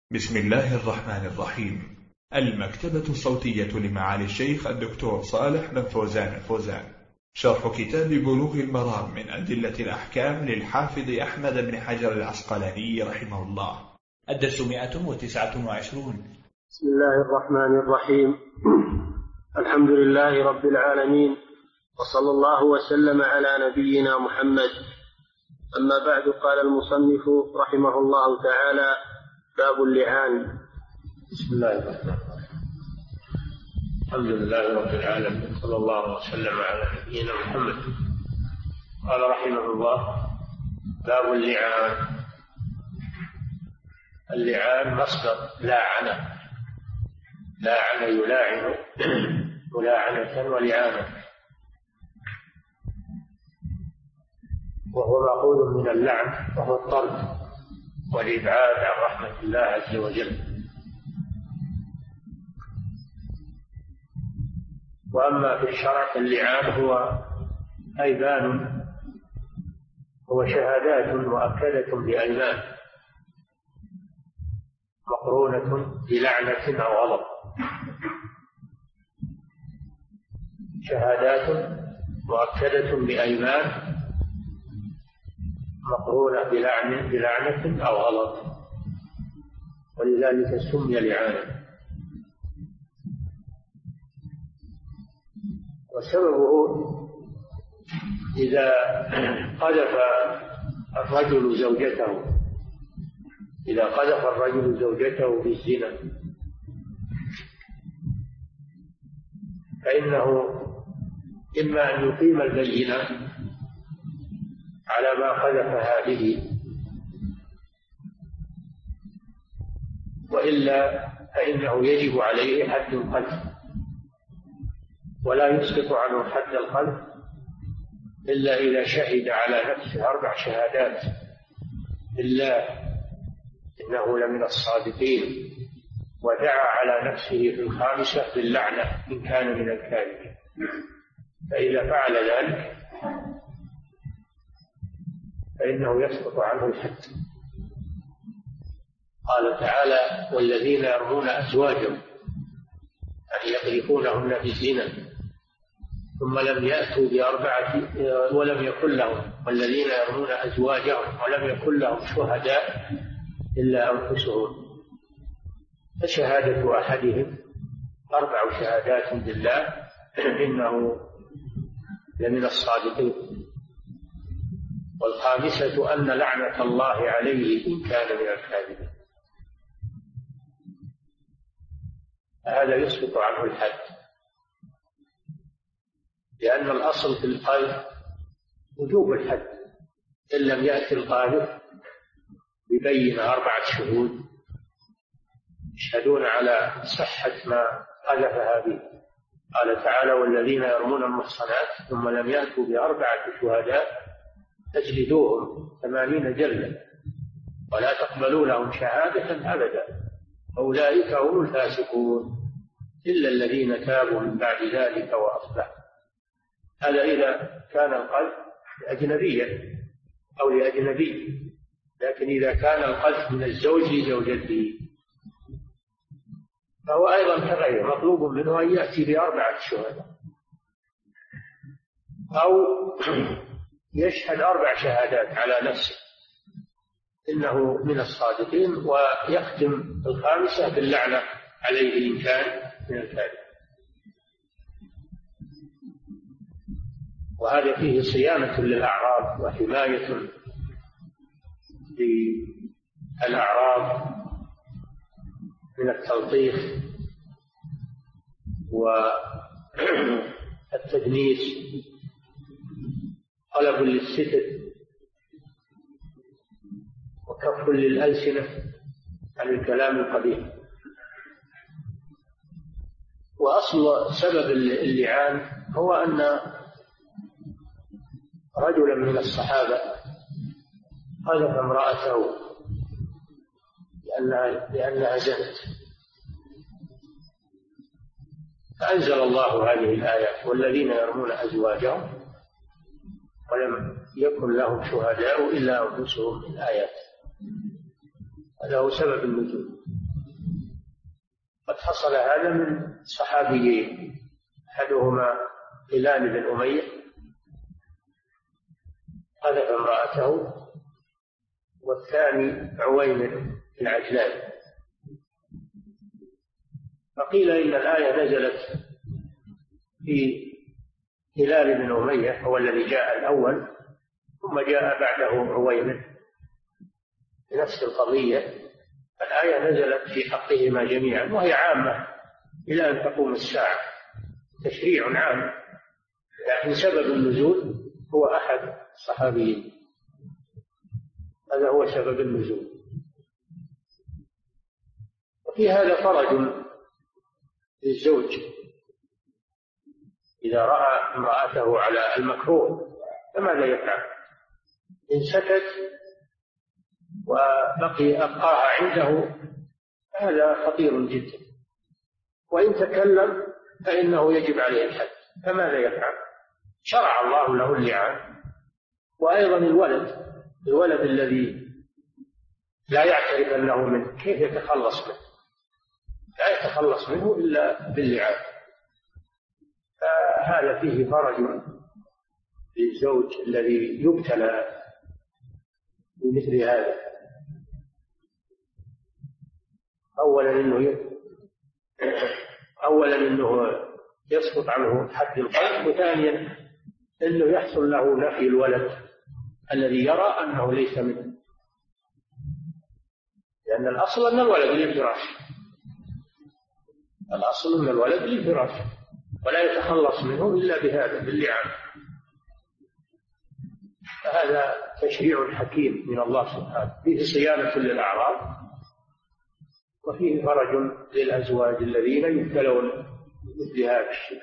بسم الله الرحمن الرحيم. المكتبة الصوتية لمعالي الشيخ الدكتور صالح بن فوزان الفوزان، شرح كتاب بلوغ المرام من أدلة الأحكام للحافظ أحمد بن حجر العسقلاني رحمه الله. الدرس 129. بسم الله الرحمن الرحيم. الحمد لله رب العالمين، وصلى الله وسلم على نبينا محمد. أما بعد، قال المصنف رحمه الله تعالى: باب اللعان. بسم الله الرحمن الرحيم. الحمد لله رب العالمين، صلى الله وسلم على نبينا محمد. قال رحمه الله: باب اللعان. اللعان مصدر لاعن، لاعن يلاعن ملاعنة ولعانة، وهو مأخوذ من اللعن، وهو الطرد والإبعاد عن رحمة الله عز وجل. وأما في الشرع فاللعان هو أيمان، هو شهادات مؤكدة بأيمان مقرونة بلعنة أو غضب، شهادات مؤكدة بأيمان مقرونة بلعنة أو غضب، ولذلك سمي لعانا. وسببه إذا قذف الرجل زوجته، إذا قذف الرجل زوجته بالزنا، فإنه إما أن يقيم البينة على ما قذفها به، وإلا فإنه يجب عليه حد القذف، ولا يسقط عنه حد القذف إلا إذا شهد على نفسه 4 شهادات إلا إنه لمن الصادقين، ودعا على نفسه في الخامسة باللعنة إن كان من الكاذبين، فإذا فعل ذلك فإنه يسقط عنه الحد. قال تعالى: والذين يرمون أزواجهم، أن يقذفونهن بالزنا ثم لم يأتوا ب4 ولم يكن لهم، والذين يرمون أزواجهم ولم يكن لهم شهداء إلا أنفسهم، فشهادة أحدهم 4 شهادات بالله إنه لمن الصادقين، والخامسة أن لعنة الله عليه إن كان من الكاذبين. هذا يسقط عنه الحد، لأن الأصل في القذف وجوب الحد إن لم يأتي القاذف ببين 4 شهود يشهدون على صحة ما قذفها به. قال تعالى: والذين يرمون المحصنات ثم لم يأتوا ب4 شهداء تجلدوهم 80 جلدة ولا تقبلوا لهم شهادة أبدا، أولئك هم الفاسقون إلا الذين تابوا من بعد ذلك وأصلحوا. هذا إذا كان القذف أجنبيا أو لأجنبي، لكن إذا كان القذف من الزوج لزوجته فهو أيضا كغيره، مطلوب منه أن يأتي ب4 شهداء أو يشهد 4 شهادات على نفسه إنه من الصادقين، ويختم الخامسة باللعنة عليه إن كان من الكاذب. وهذا فيه صيانة للأعراض وحماية للأعراض من التلطيخ والتدنيس، طلب للستر، وكف للألسنة عن الكلام القبيح. وأصل سبب اللعان هو أن رجلا من الصحابة قذف امرأته لأنها زنت، فأنزل الله هذه الآيات: والذين يرمون أزواجهم ولم يكن لهم شهداء إلا أنفسهم، من الآيات. هذا هو سبب النزول. قد حصل هذا من صحابيين، أحدهما هلال بن أمية قذف امرأته، والثاني عويمر بن عجلان. فقيل إن الآية نزلت في هلال بن أمية هو الذي جاء الأول، ثم جاء بعده عويمر بنفس القضية. الآية نزلت في حقهما جميعا، وهي عامة إلى أن تقوم الساعة، تشريع عام، لكن سبب النزول هو أحد الصحابيين، هذا هو سبب النزول. وفي هذا فرج للزوج إذا رأى امرأته على المكروه فماذا يفعل؟ إن سكت أبقاها عنده هذا خطير جدا، وإن تكلم فإنه يجب عليه الحد، فماذا يفعل؟ شرع الله له اللعان. وأيضا الولد الذي لا يعترف أنه منه كيف يتخلص منه؟ لا يتخلص منه إلا باللعان. فهذا فيه فرج للزوج الذي يبتلى بمثل هذا. أولا إنه يسقط عنه حد القذف، وثانيا إنه يحصل له نفي الولد الذي يرى أنه ليس منه، لأن الأصل أن الولد للفراش، الأصل أن الولد للفراش، ولا يتخلص منه إلا بهذا باللعان. فهذا تشريع حكيم من الله سبحانه، فيه صيانة للأعراض، وفيه فرج للأزواج الذين يبتلون مثل هذا الشيء.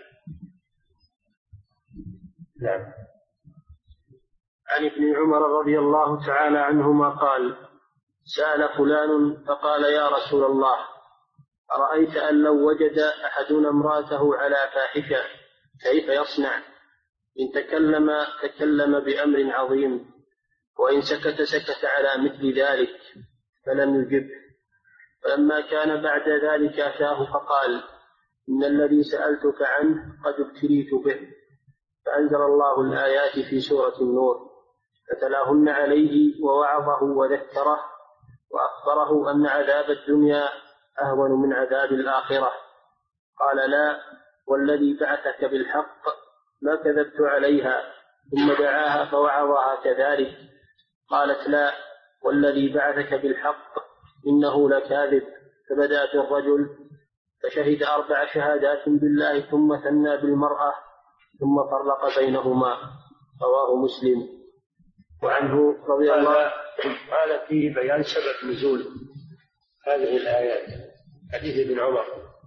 نعم. عن ابن عمر رضي الله تعالى عنهما قال: سأل فلان فقال: يا رسول الله، أرأيت أن لو وجد أحدنا امرأته على فاحشة كيف يصنع؟ إن تكلم بأمر عظيم، وإن سكت على مثل ذلك، فلم يجبه. فلما كان بعد ذلك أتاه فقال: إن الذي سألتك عنه قد ابتليت به. فأنزل الله الآيات في سورة النور، فتلاهن عليه ووعظه وذكره وأخبره أن عذاب الدنيا أهون من عذاب الآخرة. قال: لا، والذي بعثك بالحق ما كذبت عليها. ثم دعاها فوعظها كذلك. قالت: لا، والذي بعثك بالحق إنه لكاذب. فبدأ بالرجل فشهد 4 شهادات بالله، ثم ثنى بالمرأة، ثم فرق بينهما. رواه مسلم. وعنه رضي الله هذا فيه بيان سبب نزول هذه الآيات. حديث ابن عمر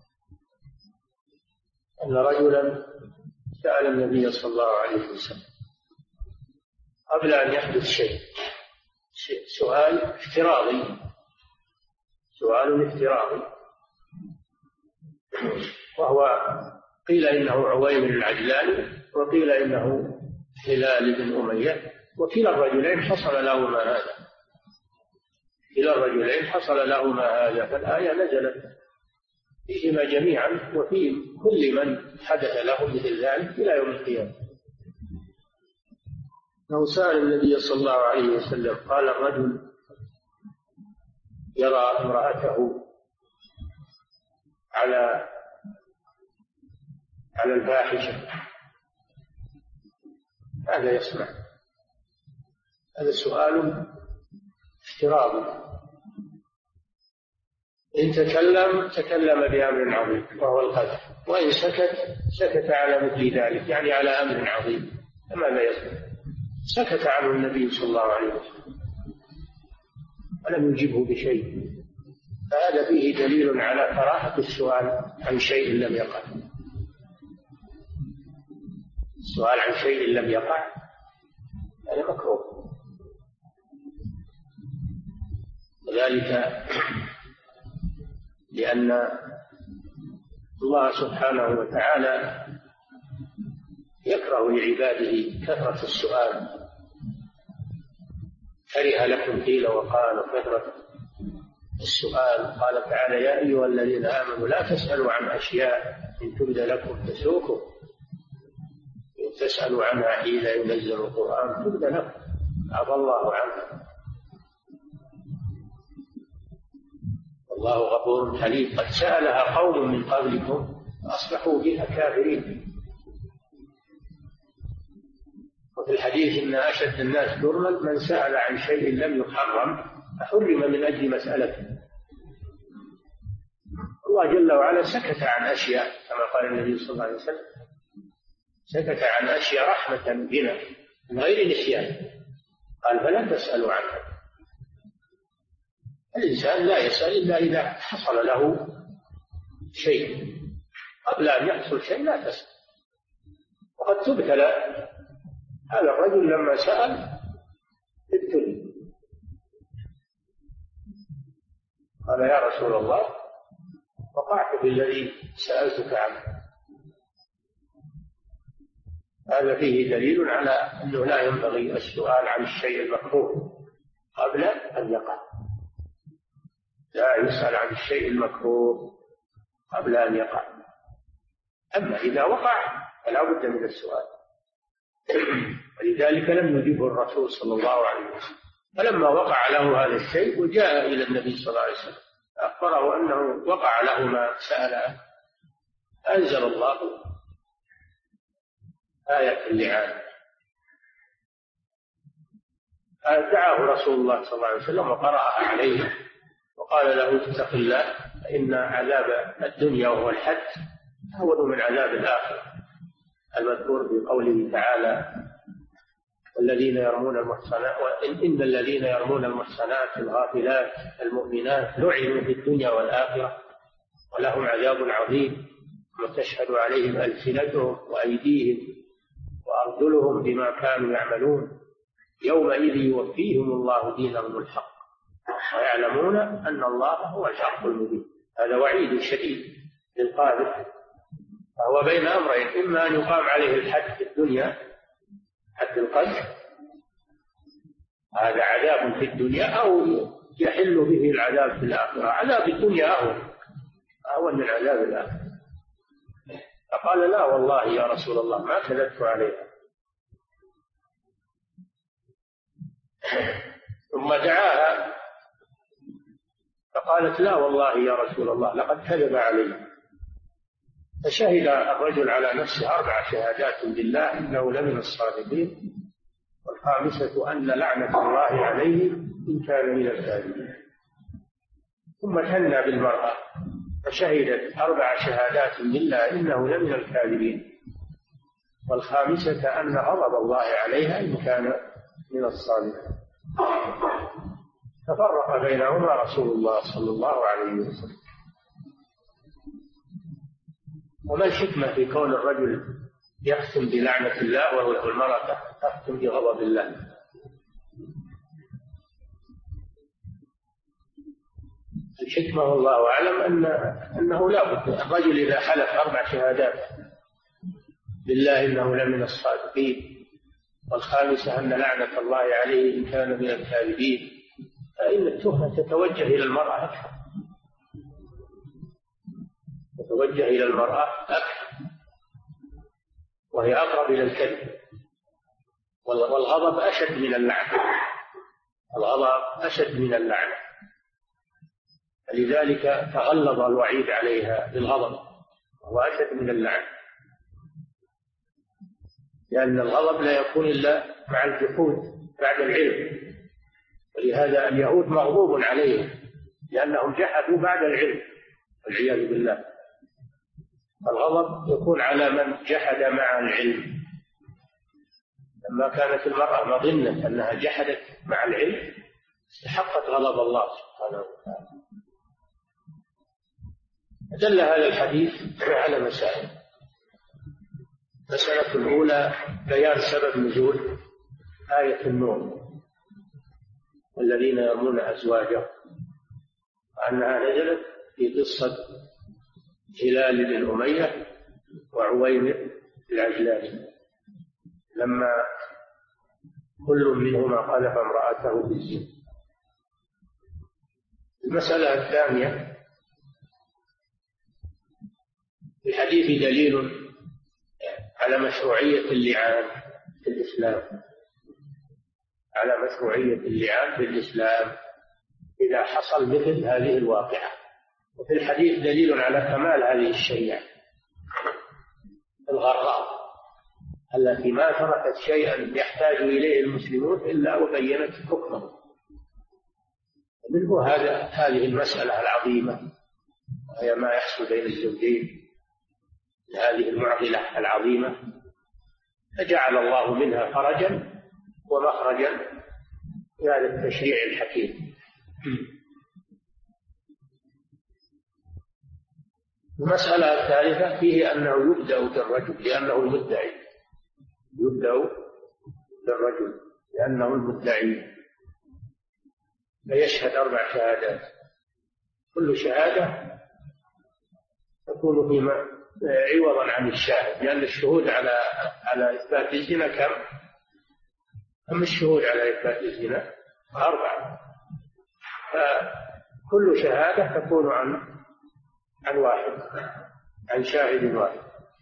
أن رجلا سأل النبي صلى الله عليه وسلم قبل أن يحدث شيء، سؤال افتراضي، وهو قيل إنه عويمر العجلاني، وقيل إنه هلال بن أمية، وكلا الرجلين حصل لهما هذا. فالآية نزلت فيهما جميعا، وفي كل من حدث له مثل ذلك إلى يوم القيامة. لو سأل النبي صلى الله عليه وسلم قال: الرجل يرى امرأته على الفاحشة ماذا يصنع؟ هذا سؤال افتراضي. إن تكلم بأمر عظيم وهو القذف، وإن سكت على مثل ذلك، يعني على أمر عظيم، فماذا يصنع؟ سكت عنه النبي صلى الله عليه وسلم ولم يجبه بشيء، فهذا فيه دليل على كراهة السؤال عن شيء لم يقع. السؤال عن شيء لم يقع هذا مكروه. وذلك لأن الله سبحانه وتعالى يكره لعباده كثرة السؤال. كره لكم قيل وقال وكثرة السؤال. قال تعالى: يا أيها الذين آمنوا لا تسألوا عن أشياء إن تبد لكم تسؤكم، إن تسألوا عنها حين ينزل القرآن تبد لكم عفى الله عنها، والله غفور حليم. قد سألها قوم من قبلكم فأصبحوا بها كافرين. وفي الحديث: إن أشد الناس جرما من سأل عن شيء لم يحرم فحرم من أجل مسألته. الله جل وعلا سكت عن أشياء كما قال النبي صلى الله عليه وسلم، سكت عن أشياء رحمة بنا من غير نسيان. قال: فلا تسألوا عنها. الإنسان لا يسأل إلا إذا حصل له شيء، قبل أن يحصل شيء لا تسأل. وقد تبتلى. هذا الرجل لما سأل ابتلي، قال: يا رسول الله وقعت بالذي سألتك عنه. هذا فيه دليل على أنه لا ينبغي السؤال عن الشيء المكروه قبل أن يقع. لا يسأل عن الشيء المكروه قبل أن يقع. أما إذا وقع فلا بد من السؤال. ولذلك لم يجيبه الرسول صلى الله عليه وسلم. فلما وقع له هذا الشيء وجاء إلى النبي صلى الله عليه وسلم أخبره أنه وقع له ما سأل عنه، أنزل الله آية اللعان. دعاه رسول الله صلى الله عليه وسلم وقرأها عليه وقال له: اتق الله فإن عذاب الدنيا وهو الحد أهون من عذاب الآخرة، المذكور في قوله تعالى: والذين يرمون المحصنات إن الذين يرمون المحصنات الغافلات المؤمنات لعنوا في الدنيا والآخرة ولهم عذاب عظيم وتشهد عليهم ألسنتهم وأيديهم وأرجلهم بما كانوا يعملون يومئذ يوفيهم الله دينهم الحق ويعلمون أن الله هو الحق المبين. هذا وعيد شديد للقاذف، فهو بين أمرين: إما أن يقام عليه الحد في الدنيا، حد القذف، هذا عذاب في الدنيا، أو يحل به العذاب في الآخرة. عذاب الدنيا أهون من عذاب الآخرة. فقال: لا والله يا رسول الله ما كذبت عليها. ثم دعاها فقالت: لا والله يا رسول الله لقد كذب علي. فشهد الرجل على نفسه 4 شهادات بالله إنه لمن الصادقين، والخامسة أن لعنة الله عليه إن كان من الكاذبين. ثم ثنى بالمرأة فشهدت 4 شهادات بالله إنه لمن الكاذبين، والخامسة أن غضب الله عليها إن كان من الصادقين. ففرق بينهما رسول الله صلى الله عليه وسلم. وما الحكمة في كون الرجل يختم بلعنة الله والمرأة تختم بغضب الله؟ الحكمة والله أعلم أنه لا بد. الرجل إذا حلف 4 شهادات بالله إنه لمن الصادقين، والخامسة أن لعنة الله عليه إن كان من الكاذبين، فإن التهمة تتوجه إلى المرأة أكثر، تتوجه إلى المرأة أكثر، وهي أقرب إلى الكذب. والغضب أشد من اللعنة، الغضب أشد من اللعنة، لذلك تغلظ الوعيد عليها بالغضب، وهو أشد من اللعنة، لأن الغضب لا يكون إلا مع الجحود بعد العلم. ولهذا اليهود مغضوب عليهم لأنهم جحدوا بعد العلم والعياذ بالله. الغضب يكون على من جحد مع العلم. لما كانت المرأة مظنة أنها جحدت مع العلم استحقت غضب الله سبحانه وتعالى. دل هذا الحديث على مسائل. المسألة الأولى بيان سبب نزول آية النور والذين يرمون أزواجهم، وأنها نزلت في قصة هلال بن أمية وعويمر العجلاني لما كل منهما قذف امرأته بالزنا. المسألة الثانية: في الحديث دليل على مشروعية اللعان في الإسلام، على مشروعية اللعان في الإسلام إذا حصل مثل هذه الواقعة. وفي الحديث دليل على كمال هذه الشريعة الغراء التي ما تركت شيئا يحتاج إليه المسلمون إلا وبينت حكمه. منه هذه المسألة العظيمة، وهي ما يحصل بين الزوجين، هذه المعضلة العظيمة، فجعل الله منها فرجا ومخرجا في هذا التشريع الحكيم. المسألة الثالثة فيه أنه يبدأ بالرجل لأنه المدعي، يبدأ بالرجل لأنه المدعي، فيشهد 4 شهادات، كل شهادة تكون فيما عوضا عن الشاهد، لأن الشهود على إثبات الزنا كم الشهود على إثبات الزنا؟ 4، فكل شهادة تكون عن واحد، عن شاهد واحد.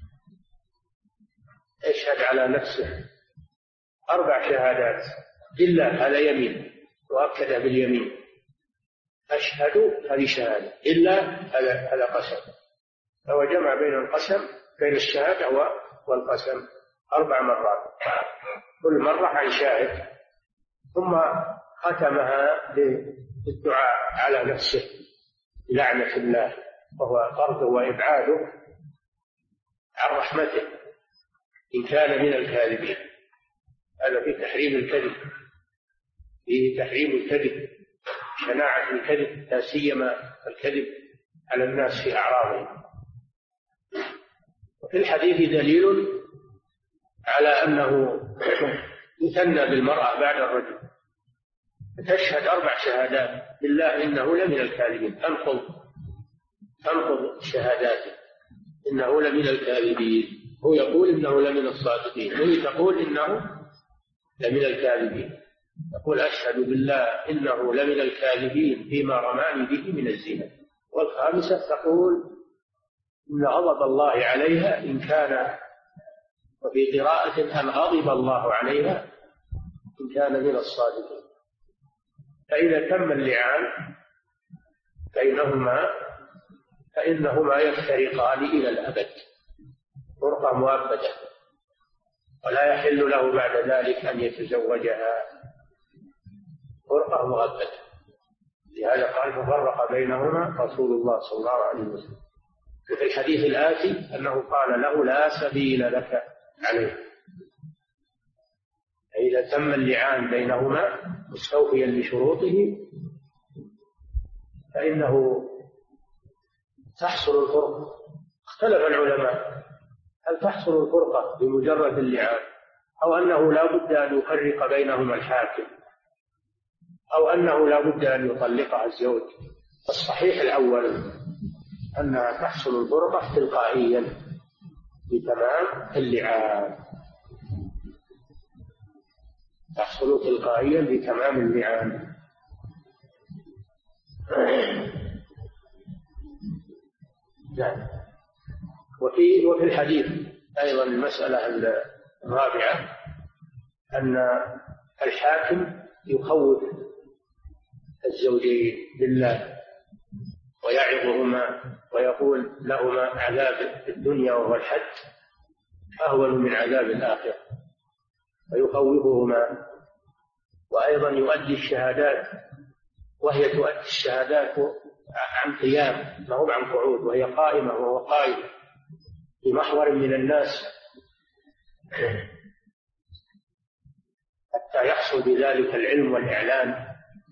يشهد على نفسه 4 شهادات إلا، هذا يمين وأكد باليمين، أشهد هذه شهادة، إلا هذا قسم، فهو جمع بين القسم بين الشهادة والقسم 4 مرات، كل مرة عن شاهد، ثم ختمها بالدعاء على نفسه بلعنة الله، وهو طرده وإبعاده عن رحمته إن كان من الكاذبين. هذا في تحريم الكذب، فيه تحريم الكذب، شناعة الكذب، لا سيما الكذب على الناس في أعراضهم. وفي الحديث دليل على أنه يثنى بالمرأة بعد الرجل، تشهد 4 شهادات بالله إنه لمن الكاذبين، تنقض شهاداته إنه لمن الكاذبين، هو يقول إنه لمن الصادقين، وهي تقول إنه لمن الكاذبين، يقول أشهد بالله إنه لمن الكاذبين فيما رماني به من الزنا. والخامسة تقول إن غضب الله عليها إن كان، وفي قراءة أن غضب الله عليها إن كان من الصادقين. فإذا تم اللعان بينهما فإنهما يفترقان إلى الأبد فرقة مؤبدة، ولا يحل له بعد ذلك أن يتزوجها، فرقة مؤبدة. لهذا قال ففرق بينهما رسول الله صلى الله عليه وسلم. وفي الحديث الآتي أنه قال له لا سبيل لك عليه. إذا تم اللعان بينهما مستوفيا لشروطه فإنه تحصل الفرقة. اختلف العلماء هل تحصل الفرقة بمجرد اللعان، أو أنه لا بد أن يفرق بينهما الحاكم، أو أنه لا بد أن يطلقها الزوج. الصحيح الأول أنها تحصل الفرقة تلقائيا بتمام اللعان، تحصل تلقائيا بتمام اللعان. نعم. وفي الحديث أيضا المسألة الرابعة أن الحاكم يخوف الزوجين بالله ويعظهما ويقول لهما عذاب في الدنيا وهو الحد أهون من عذاب الآخرة، ويخوفهما. وأيضا يؤدي الشهادات، وهي تؤدي الشهادات عن قيام، ما هو عن قعود، وهي قائمة وهو قائم في محور من الناس حتى يحصل بذلك العلم والإعلان.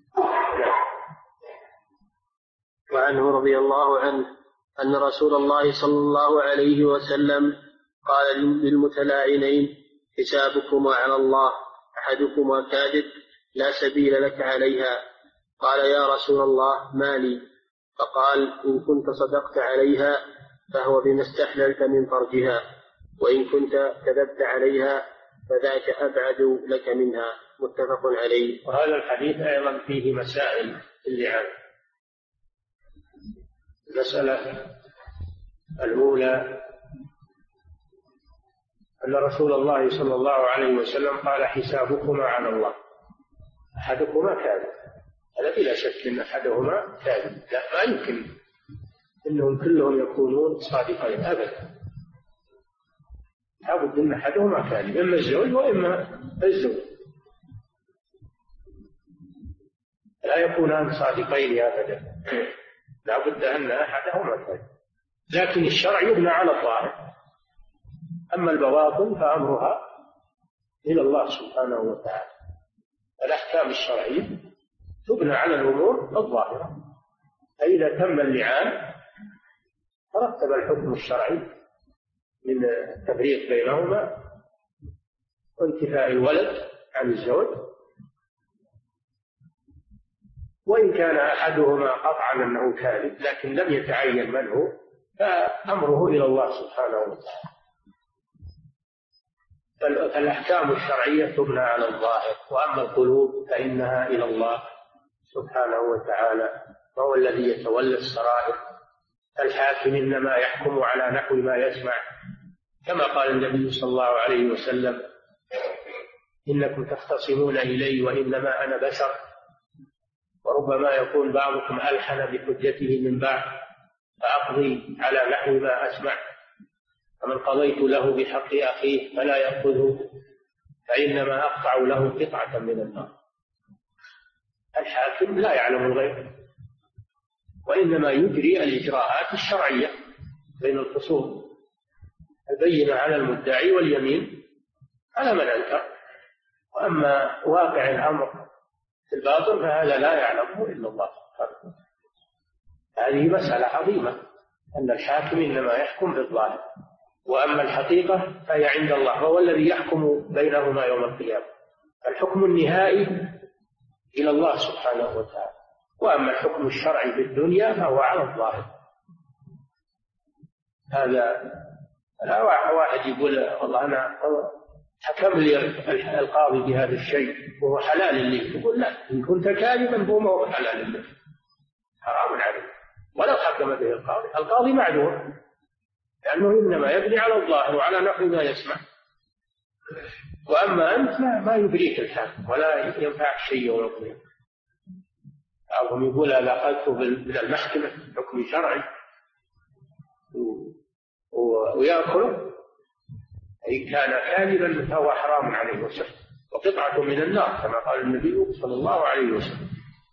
وعنه رضي الله عنه أن رسول الله صلى الله عليه وسلم قال للمتلاعنين حسابكما على الله، أحدكما كاذب لا سبيل لك عليها. قال يا رسول الله ما لي؟ فقال إن كنت صدقت عليها فهو بما استحللت من فرجها، وإن كنت كذبت عليها فذاك أبعد لك منها. متفق عليه. وهذا الحديث أيضا فيه مسائل اللعان. المسألة الأولى أن رسول الله صلى الله عليه وسلم قال حسابكما على الله، أحدكما كاذب، هذا بلا شك أن أحدهما كاذب، لا ما يمكن أنهم كلهم يكونون صادقين أبدا، لابد أن أحدهما كاذب، إما الزوج وإما الزوج، لا يكونان صادقين أبدا، لابد أن أحدهما كاذب. لكن الشرع يبنى على الظاهر، أما البواطن فأمرها إلى الله سبحانه وتعالى. الأحكام الشرعية تبنى على الأمور الظاهرة، فإذا تم اللعان ترتب الحكم الشرعي من التفريق بينهما وانتفاء الولد عن الزوج، وإن كان أحدهما قطعا أنه كاذب لكن لم يتعين من هو فأمره إلى الله سبحانه وتعالى. فالأحكام الشرعية تبنى على الظاهر، وأما القلوب فإنها إلى الله سبحانه وتعالى، وهو الذي يتولى السرائر. الحاكم إنما يحكم على نحو ما يسمع، كما قال النبي صلى الله عليه وسلم إنكم تختصمون إلي وإنما أنا بشر، وربما يكون بعضكم ألحن بحجته من بعض، فأقضي على نحو ما أسمع، فمن قضيت له بحق أخيه فلا يأخذه فإنما أقطع له قطعة من النار. الحاكم لا يعلم الغيب، وإنما يجري الإجراءات الشرعية بين الخصوم، البينة على المدعي واليمين على من أنكر. وأما واقع الأمر في الباطن فهذا لا يعلمه إلا الله. هذه مسألة عظيمة، أن الحاكم إنما يحكم بالظاهر، وأما الحقيقة فهي عند الله، وهو الذي يحكم بينهما يوم القيامة. الحكم النهائي إلى الله سبحانه وتعالى، وأما الحكم الشرعي في الدنيا فهو على الظاهر. هذا لا واحد يقول والله أنا حكم لي القاضي بهذا الشيء وهو حلال لي، يقول لا، إن كنت كاذبا فهو ما هو حلال لك، حرام عليك ولو حكم به القاضي معذور، لأنه إنما يبني على الظاهر وعلى نحو ما يسمع. وأما أنت ما يبريك الحاكم ولا ينفعك شيء يوم القيامة. بعضهم يقول أنا أخذته من المحكمة حكم شرعي ويأكله، إن كان كاذبا فهو حرام عليه وسلم وقطعة من النار، كما قال النبي صلى الله عليه وسلم.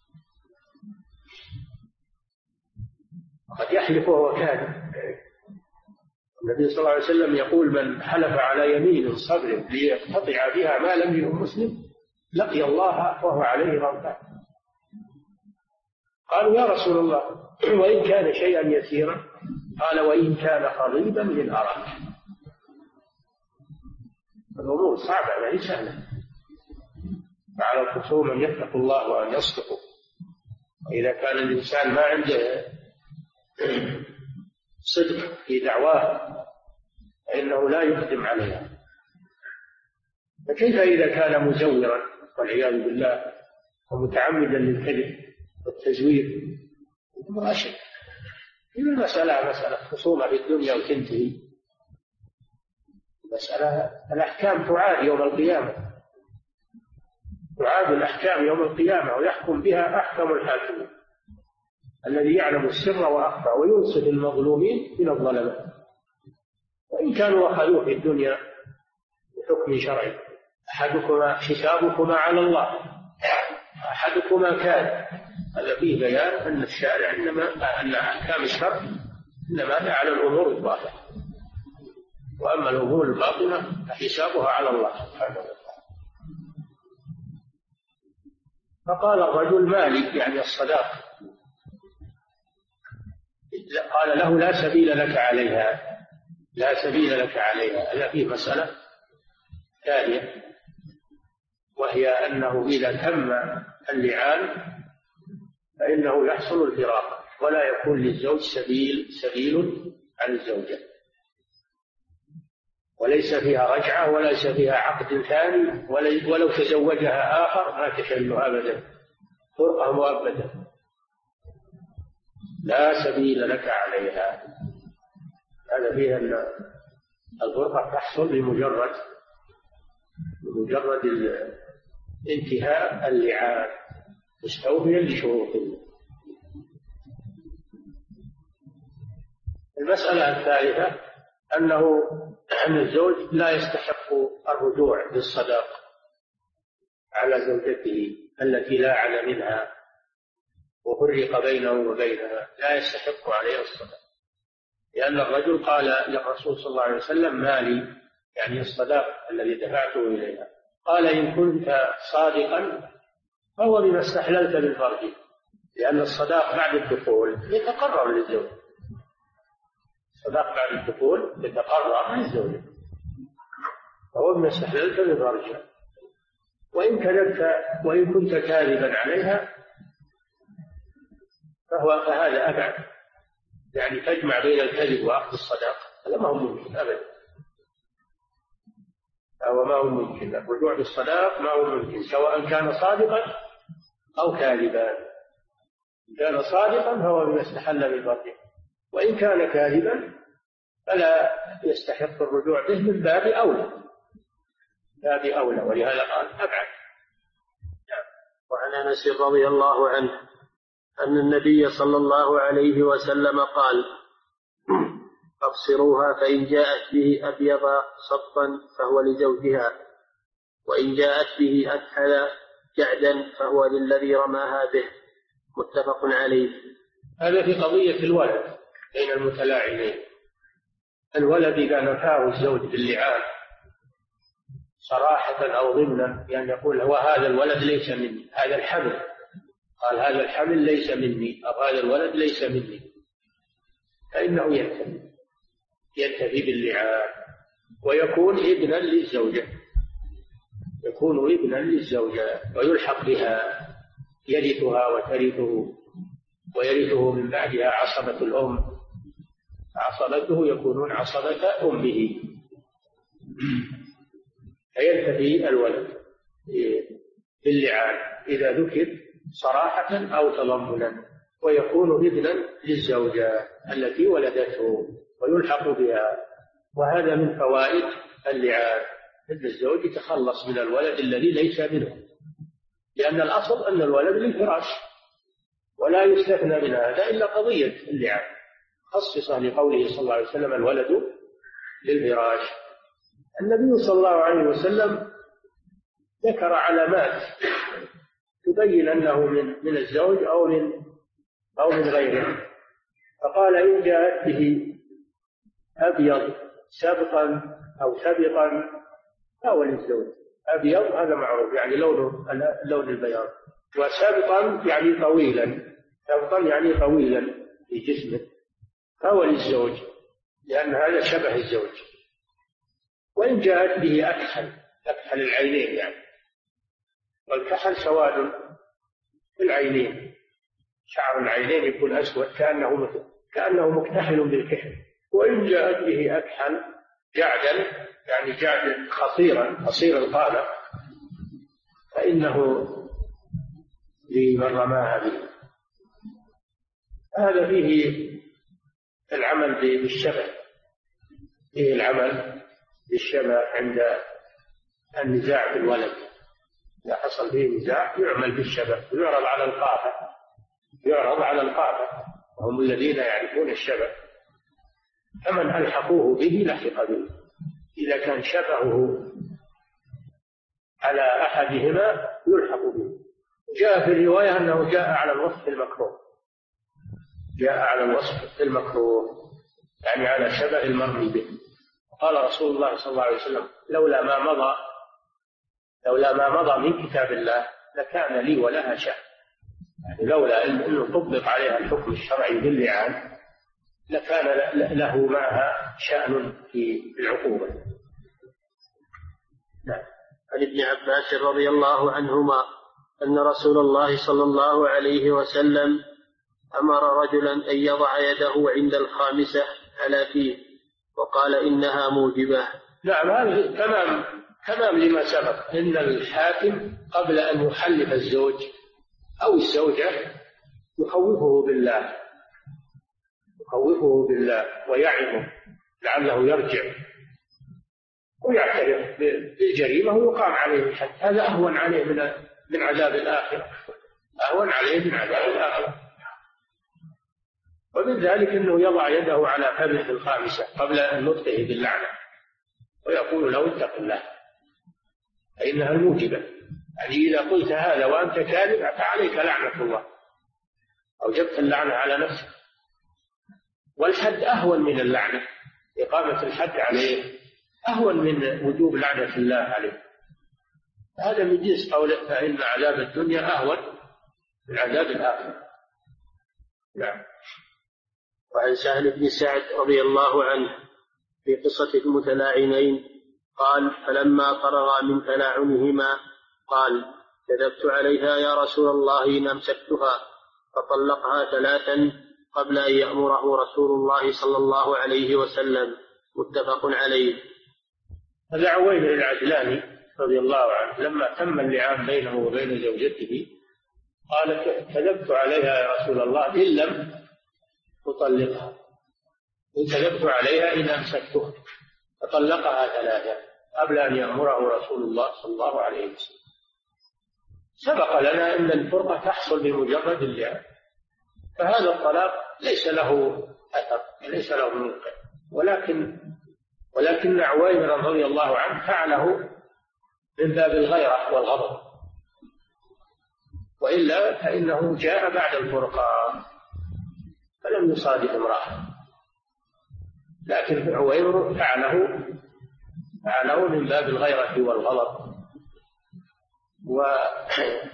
قد يحلف وهو كاذب. النبي صلى الله عليه وسلم يقول من حلف على يمين صبر ليقتطع بها مال امرئ مسلم لقي الله وهو عليه غضبان. قالوا يا رسول الله وإن كان شيئا يسيرا؟ قال وإن كان قريبا من أراك. الأمور صعبة لا سهلة، فعلى الخصوم أن يتقوا الله وأن يصدقوا. وإذا كان الإنسان ما عنده صدق في دعواه فإنه لا يقدم عليها. فكيف إذا كان مزورا والعياذ بالله ومتعمدا للكذب والتزوير؟ لا شك إن المسألة مسألة خصومة في الدنيا وتنتهي. مسألة الأحكام تعاد يوم القيامة، تعاد الأحكام يوم القيامة ويحكم بها أحكم الحاكمين الذي يعلم السر وأخفى وينصف المظلومين من الظلمات، وإن كانوا أخذوه في الدنيا بحكم شرعي. أحدكما حسابكما على الله، أحدكما كان. هذا فيه بيان أن الشارع أن أحكام الشرع إنما هي على الأمور الظاهرة، وأما الأمور الباطنة فحسابها على الله سبحانه وتعالى. فقال الرجل مالك يعني الصداق، قال له لا سبيل لك عليها، لا سبيل لك عليها. هذا فيه مسألة ثانية، وهي أنه إذا تم اللعان فإنه يحصل الفراق ولا يكون للزوج سبيل عن الزوجة، وليس فيها رجعة وليس فيها عقد ثاني، ولو تزوجها آخر ما تحل أبدا، فرقة مؤبدة. لا سبيل لك عليها. هذا فيه أن الفرقة تحصل بمجرد انتهاء اللعان مستوفيا لشروطه. المسألة الثالثة أن الزوج لا يستحق الرجوع بالصداق على زوجته التي لاعن منها وفرق بينه وبينها، لا يستحق عليها الصداق، لأن الرجل قال للرسول صلى الله عليه وسلم: مالي، يعني الصداق الذي دفعته إليها. قال: إن كنت صادقا فهو بما استحللت من فرجه، لأن الصداق بعد الدخول يتقرر للزوج. الصداق بعد الدخول يتقرر للزوج، فهو بما استحللت من فرجه. وإن كذبت وإن كنت كاذبا عليها فهذا أبعد، يعني تجمع بين الكذب وأخذ الصداق، هذا ما هو ممكن أبدا، هو ما هو ممكن. الرجوع بالصداق ما هو ممكن، سواء كان صادقا أو كاذبا. إن كان صادقا فهو بما استحل من فرجه، وإن كان كاذبا فلا يستحق الرجوع به من باب أولى، ولهذا قال أبعد. وعن أنس رضي الله عنه أن النبي صلى الله عليه وسلم قال: أبصروها، فإن جاءت به أبيض صفا فهو لزوجها، وإن جاءت به أكحل جعدا فهو للذي رماها به. متفق عليه. هذا في قضية الولد بين المتلاعنين. الولد إذا نفاه الزوج باللعان صراحة أو ضمنا، يعني يقول: وهذا الولد ليس مني، هذا الحمل، قال: هذا الحمل ليس مني، أو هذا الولد ليس مني، فإنه ينتفي باللعان ويكون ابنا للزوجة، ويلحق بها، يرثها وترثه، ويرثه من بعدها عصبة الأم، عصبته يكونون عصبة أمه، فينتفي الولد باللعان إذا ذكر صراحة أو تضمنا، ويكون ابنا للزوجة التي ولدته ويلحق بها. وهذا من فوائد اللعان، أن الزوج يتخلص من الولد الذي ليس منه، لأن الأصل أن الولد للفراش، ولا يستثنى من هذا إلا قضية اللعان، خصص لقوله صلى الله عليه وسلم: الولد للفراش. النبي صلى الله عليه وسلم ذكر علامات تبين أنه من الزوج أو من غيره، فقال: إن جاءت به أبيض سبقا أو سبقا فهو للزوج. أبيض هذا معروف، يعني لون البياض، وسبقا يعني طويلا، سبقا يعني طويلا في جسمه، فهو للزوج، لأن هذا شبه الزوج. وإن جاءت به أكحل العينين، يعني والكحل سواد في العينين، شعر العينين يكون أسود كأنه مكتحل بالكحل. وإن جاءت به أكحل جعدا، يعني جعد قصير القامة، فإنه لمن رماها به. هذا فيه العمل بالشبه، فيه العمل بالشبه عند النزاع بالولد. إذا حصل فيه نزاع يعمل بالشبه، يعرض على القافة وهم الذين يعرفون الشبه، فمن ألحقوه به لحق به إذا كان شبهه على أحدهما يلحق به. جاء في الرواية أنه جاء على الوصف المكروه، يعني على شبه المرمي به. قال رسول الله صلى الله عليه وسلم: لولا ما مضى من كتاب الله لكان لي ولها شأن، يعني لولا أنه طبق عليها الحكم الشرعي باللعان لكان له معها شأن في العقوبة. نعم. عن ابن عباس رضي الله عنهما أن رسول الله صلى الله عليه وسلم أمر رجلا أن يضع يده عند الخامسة على فيه، وقال: إنها موجبة. نعم، هذا تمام لما سبق، إن الحاكم قبل أن يحلف الزوج أو الزوجة يخوفه بالله، يخوفه بالله ويعظه لعله يرجع ويعترف بالجريمة ويقام عليه الحد. هذا أهون عليه من عذاب الآخرة، أهون عليه من عذاب الآخرة. ومن ذلك أنه يضع يده على فمه الخامسة قبل أن نطقه باللعنة ويقول له اتق الله فإنها الموجبة، يعني إذا قلت هذا وأنت كاذب فعليك لعنة الله، أوجبت اللعنة على نفسك. والحد أهون من اللعنة، إقامة الحد عليه أهون من وجوب لعنة الله عليه. هذا من جنس قوله فإن عذاب الدنيا أهون من عذاب الآخرة. نعم. وعن سهل بن سعد رضي الله عنه في قصة المتلاعنين قال فلما فرغا من تلاعنهما قال كذبت عليها يا رسول الله إن أمسكتها، فطلقها 3 قبل أن يأمره رسول الله صلى الله عليه وسلم. متفق عليه. هذا عويل العجلاني رضي الله عنه لما تم اللعان بينه وبين زوجته قال كذبت عليها يا رسول الله إن لم أطلقها، كذبت عليها إن أمسكتها، فطلقها 3 قبل أن يأمره رسول الله صلى الله عليه وسلم. سبق لنا أن الفرقة تحصل بمجرد اللعان، فهذا الطلاق ليس له أثر وليس له منقذ، ولكن عويمر رضي الله عنه فعله من باب الغيرة والغضب، وإلا فإنه جاء بعد الفرقان فلم يصادف امرأة، لكن عويمر فعله من باب الغيرة والغضب وشدة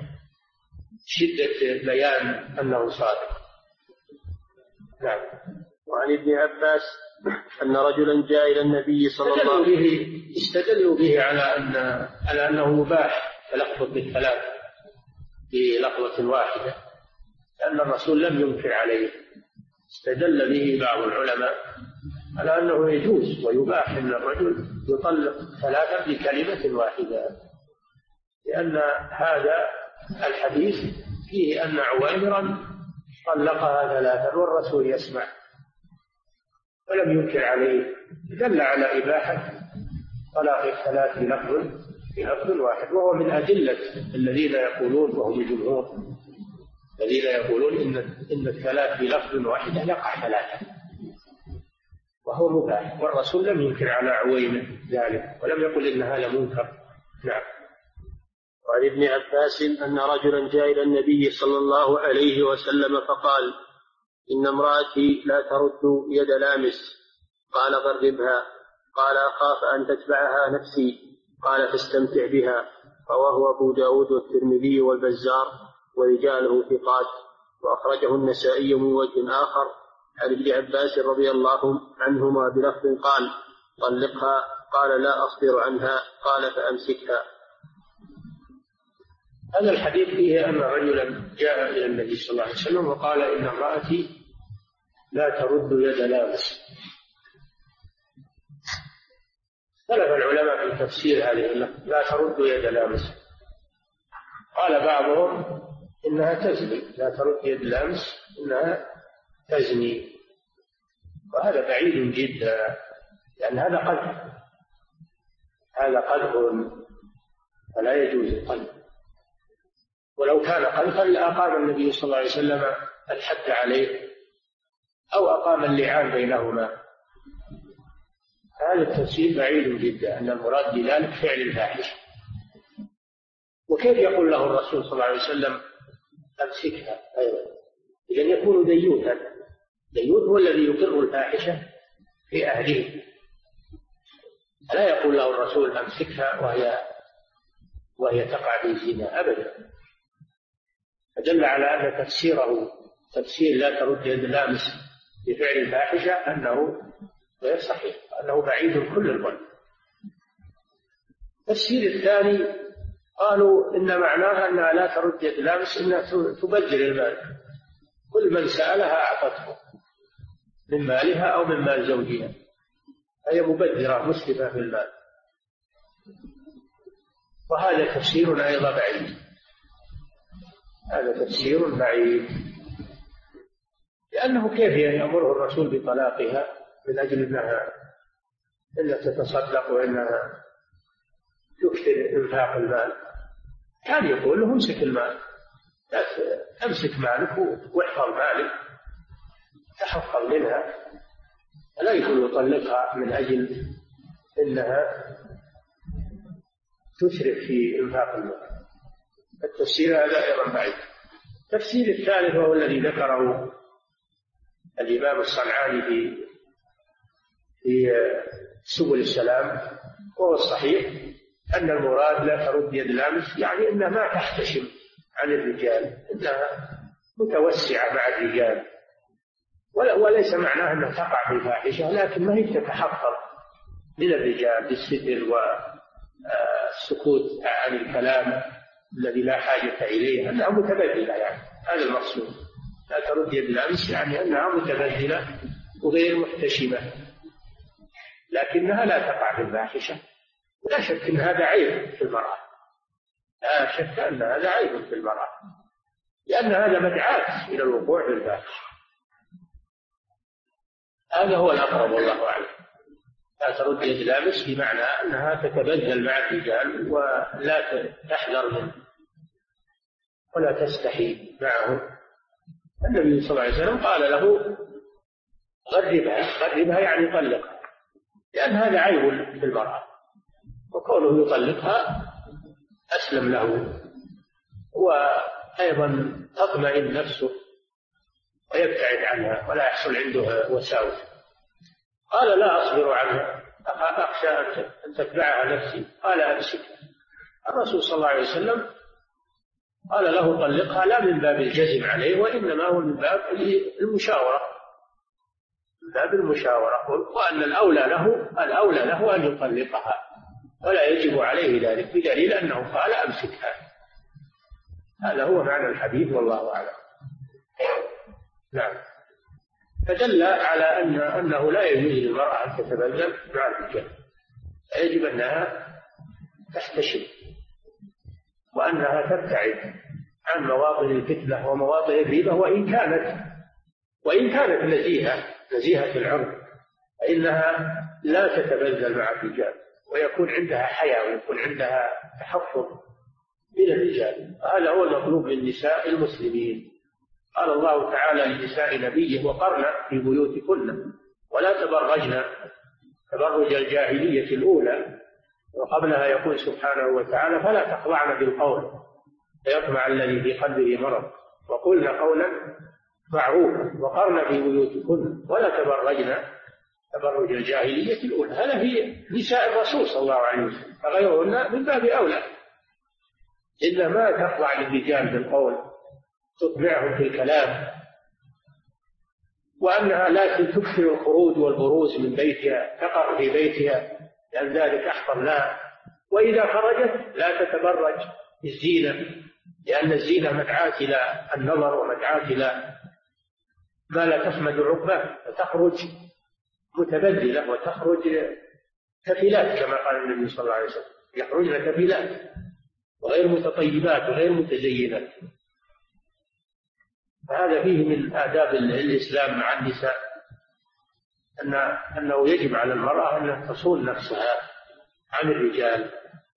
بيان أنه صادق. نعم. وعن ابن عباس أن رجلا جاء إلى النبي صلى الله عليه وسلم استدلوا به على أنه مباح تلفظ بالثلاث في لفظة واحدة، لأن الرسول لم ينكر عليه. استدل به بعض العلماء على أنه يجوز ويباح أن الرجل يطلق 3 بكلمة واحدة، لأن هذا الحديث فيه أن عويمرا طلقها 3 والرسول يسمع ولم ينكر عليه، دل على إباحة طلاق 3 بلفظ واحد. وهو من أدلة الذين يقولون، وهم الجمهور الذين يقولون إن الثلاث بلفظ واحد يقع 3، وهو مباح، والرسول لم ينكر على عويمر ذلك ولم يقل إن هذا منكر. نعم. وعن ابن عباس أن رجلا جاء إلى النبي صلى الله عليه وسلم فقال إن امرأتي لا ترد يد لامس، قال غربها، قال أخاف أن تتبعها نفسي، قال فاستمتع بها. رواه أبو داود والترمذي والبزار ورجاله ثقات، وأخرجه النسائي من وجه آخر عن ابن عباس رضي الله عنهما بلفظ قال طلقها، قال لا أصبر عنها، قال فأمسكها. هذا الحديث فيه أن رجلا جاء إلى النبي صلى الله عليه وسلم وقال إن امرأتي لا ترد يد لامس. اختلف العلماء في تفسير هذه اللفظ لا ترد يد لامس. قال بعضهم إنها تزني، لا ترد يد لامس إنها تزني، وهذا بعيد جدا، لأن هذا قدح، هذا قدح فلا يجوز القدح. ولو كان قذفا لأقام النبي صلى الله عليه وسلم الحد عليه أو أقام اللعان بينهما. هذا التفسير بعيد جدا، أن المراد بذلك فعل الفاحشة. وكيف يقول له الرسول صلى الله عليه وسلم أمسكها أيضا؟ إذن يكون ديوثا. ديوث هو الذي يقر الفاحشة في أهله، لا يقول له الرسول أمسكها وهي تقع في الزنا أبدا. فدل على أن تفسيره تفسير لا ترد يد لامس بفعل الفاحشة أنه غير صحيح، أنه بعيد كل البعد. التفسير الثاني قالوا إن معناها أنها لا ترد يد لامس، إنها تبذل المال، كل من سألها أعطته من مالها أو من مال زوجها، هي مبذرة مسرفة في المال. وهذا تفسير أيضا بعيد، هذا تفسير بعيد، لأنه كيف يأمره الرسول بطلاقها من أجل أنها تتصدق وأنها تكثر إنفاق المال؟ كان يقول له امسك المال، امسك مالك واحفظ مالك، تحفظ منها. لا يقول يطلقها من أجل أنها تسرف في إنفاق المال. التفسير هذا أيضا بعيد. التفسير الثالث وهو الذي ذكره الإمام الصنعاني في سبل السلام، وهو الصحيح، أن المراد لا ترد يد لامس، يعني أنها ما تحتشم عن الرجال، أنها متوسعة مع الرجال، وليس معناه أنها تقع في الفاحشة، لكن ما هي تتحفظ من الرجال بالستر والسكوت عن الكلام الذي لا حاجة إليه، أنها متبذلة، يعني هذا المقصود. لا ترد يد لامس يعني أنها متبذلة وغير محتشمة، لكنها لا تقع في الفاحشة. لا شك أن هذا عيب في المرأة، لا شك أن هذا عيب في المرأة، لأن هذا مدعاة إلى الوقوع في الفاحشة. هذا هو الأقرب والله أعلم. لا ترد يد لامس بمعنى أنها تتبذل مع الرجال ولا تحذر منه ولا تستحي معه. النبي صلى الله عليه وسلم قال له غربها يعني طلقها، لأن هذا عيب في المرأة، وكونه يطلقها أسلم له، وأيضا تطمئن نفسه ويبتعد عنها ولا يحصل عنده وساوس. قال لا أصبر عنها، أخشى أن تتبعها نفسي، قال أمسك. الرسول صلى الله عليه وسلم قال له طلقها، لا من باب الجزم عليه، وإنما هو من باب المشاورة، وأن الأولى له أن يطلقها ولا يجب عليه ذلك، بدليل أنه قال أمسكها. هذا هو معنى الحديث والله أعلم. نعم. فدل على أنه لا يجوز للمرأة أن تتبذل مع الرجال، يجب أنها تحتشم وأنها تبتعد عن مواطن الفتنة ومواطن الريبة، وإن كانت نزيهة العرض، فإنها لا تتبذل مع الرجال، ويكون عندها حياء ويكون عندها تحفظ من الرجال. هذا هو المطلوب من نساء المسلمين. قال الله تعالى لنساء نبيه وقرن في بيوتكن ولا تبرجن تبرج الجاهلية الأولى، وقبلها يقول سبحانه وتعالى فلا تخضعن بالقول فيطمع الذي في قلبه مرض وقلن قولا معروفا وقرن في بيوتكن ولا تبرجن تبرج الجاهلية الأولى. هذا في نساء الرسول صلى الله عليه وسلم، فغيرهن من باب أولى. إلا ما تخضع للرجال بالقول تطمعهم في الكلام، وأنها لا تكثر الخروج والبروز من بيتها، تقر في بيتها لأن ذلك أحفظ لها. وإذا خرجت لا تتبرج بالزينة، لأن الزينة مدعاة إلى النظر ومدعاة إلى ما لا تحمد عقباه، فتخرج متبذلة وتخرج كفلات كما قال النبي صلى الله عليه وسلم، يخرجن كفلات وغير متطيبات وغير متزينات. فهذا فيه من آداب الإسلام مع النساء أنه يجب على المرأة أن تصون نفسها عن الرجال،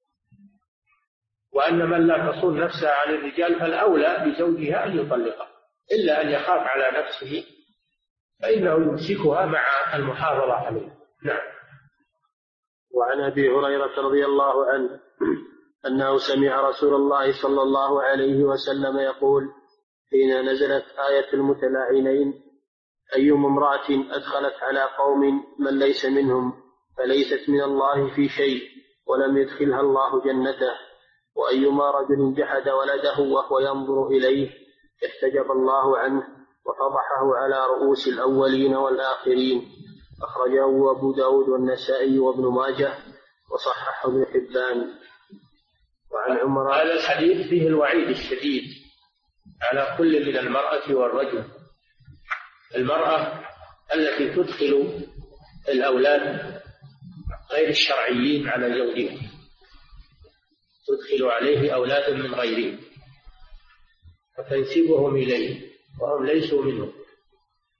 وأن من لا تصون نفسها عن الرجال فالأولى بزوجها أن يطلقها، إلا أن يخاف على نفسه فإنه يمسكها مع المحافظة عليه. نعم. وعن أبي هريرة رضي الله عنه أنه سمع رسول الله صلى الله عليه وسلم يقول حين نزلت آية المتلاعنين أيما امرأة أدخلت على قوم من ليس منهم فليست من الله في شيء ولم يدخلها الله جنته، وأيما رجل جحد ولده وهو ينظر إليه احتجب الله عنه وفضحه على رؤوس الأولين والآخرين. أخرجه أبو داود والنسائي وابن ماجه وصححه ابن حبان. وعن عمر. هذا الحديث فيه الوعيد الشديد على كل من المرأة والرجل. المرأة التي تدخل الأولاد غير الشرعيين على زوجها، تدخل عليه أولادا من غيره وتنسبهم إليه وهم ليسوا منه،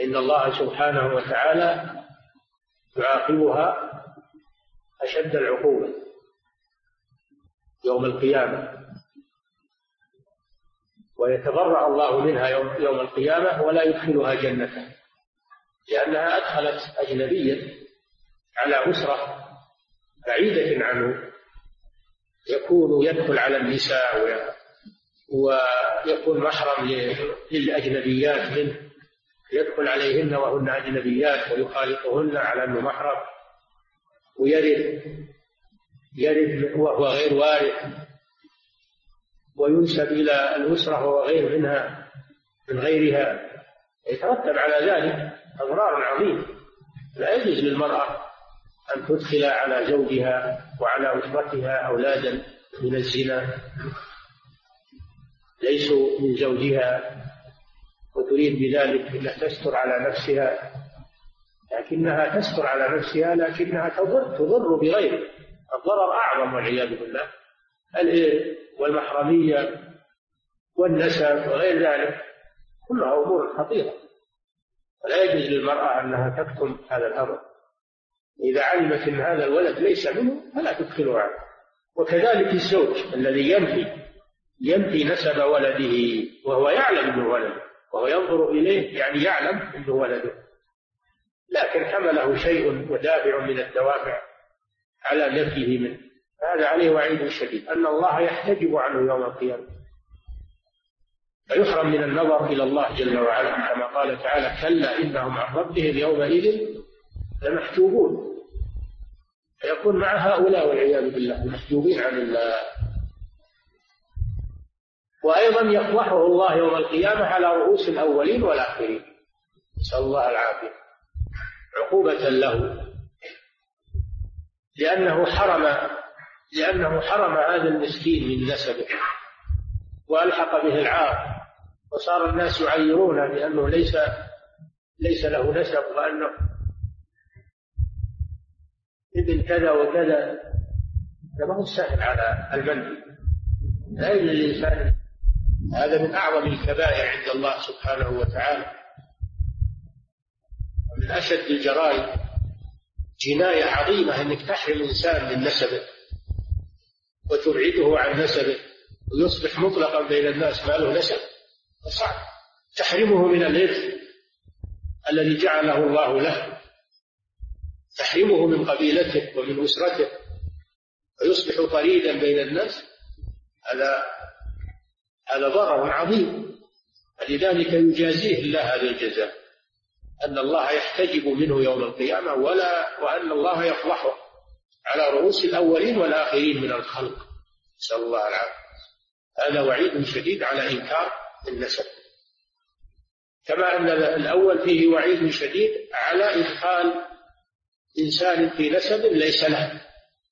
فإن الله سبحانه وتعالى يعاقبها أشد العقوبة يوم القيامة، ويتبرأ الله منها يوم القيامة ولا يدخلها جنته، لأنها أدخلت أجنبيا على أسرة بعيدة عنه، يدخل على النساء ويكون محرم للأجنبيات منه، يدخل عليهن وهن أجنبيات ويخالطهن على أنه محرم، يرد وهو غير وارث، وينسب إلى الأسرة وهو غير منها من غيرها، يترتب على ذلك أضرار عظيمة. لا يجوز للمرأة أن تدخل على زوجها وعلى أسرتها أولادا من الزنا ليسوا من زوجها، وتريد بذلك أن تستر على نفسها، لكنها تستر على نفسها لكنها تضر بغيره، الضرر أعظم والعياذ بالله. والمحرمية والنسب وغير ذلك كلها أمور خطيرة، ولا يجوز للمرأة أنها تكتم هذا الأمر. إذا علمت أن هذا الولد ليس منه فلا تدخله عنه. وكذلك الزوج الذي ينفي نسب ولده وهو يعلم أنه ولده وهو ينظر إليه، يعني يعلم أنه ولده، لكن حمله شيء ودافع من الدوافع على نفيه منه، هذا عليه وعيد شديد، أن الله يحتجب عنه يوم القيامة فيحرم من النظر إلى الله جل وعلا، كما قال تعالى: كلا إنهم عن ربهم يومئذ لمحجوبون. فيكون مع هؤلاء والعياذ بالله محجوبين عن الله. وأيضا يفضحه الله يوم القيامة على رؤوس الأولين والآخرين، نسأل الله العافية، عقوبة له، لأنه حرم هذا المسكين من نسبه وألحق به العار، وصار الناس يعيرونه بأنه ليس له نسب، وأنه ابن كذا وكذا. هذا ما هو سهل على المنفي، لا يجوز للإنسان، هذا من أعظم الكبائر عند الله سبحانه وتعالى، ومن أشد الجرائم، جناية عظيمة أنك تحرم إنسان من نسبه وتبعده عن نسبه ويصبح مطلقا بين الناس ما له نسب، صعب. تحرمه من الإرث الذي جعله الله له، تحرمه من قبيلته ومن أسرته ويصبح طريدا بين الناس، هذا ضرر عظيم، ولذلك يجازيه الله هذا الجزاء، أن الله يحتجب منه يوم القيامة وأن الله يفضحه على رؤوس الأولين والآخرين من الخلق، نسأل الله العافية. هذا وعيد شديد على إنكار النسب، كما أن الأول فيه وعيد شديد على إدخال إنسان في نسب ليس له.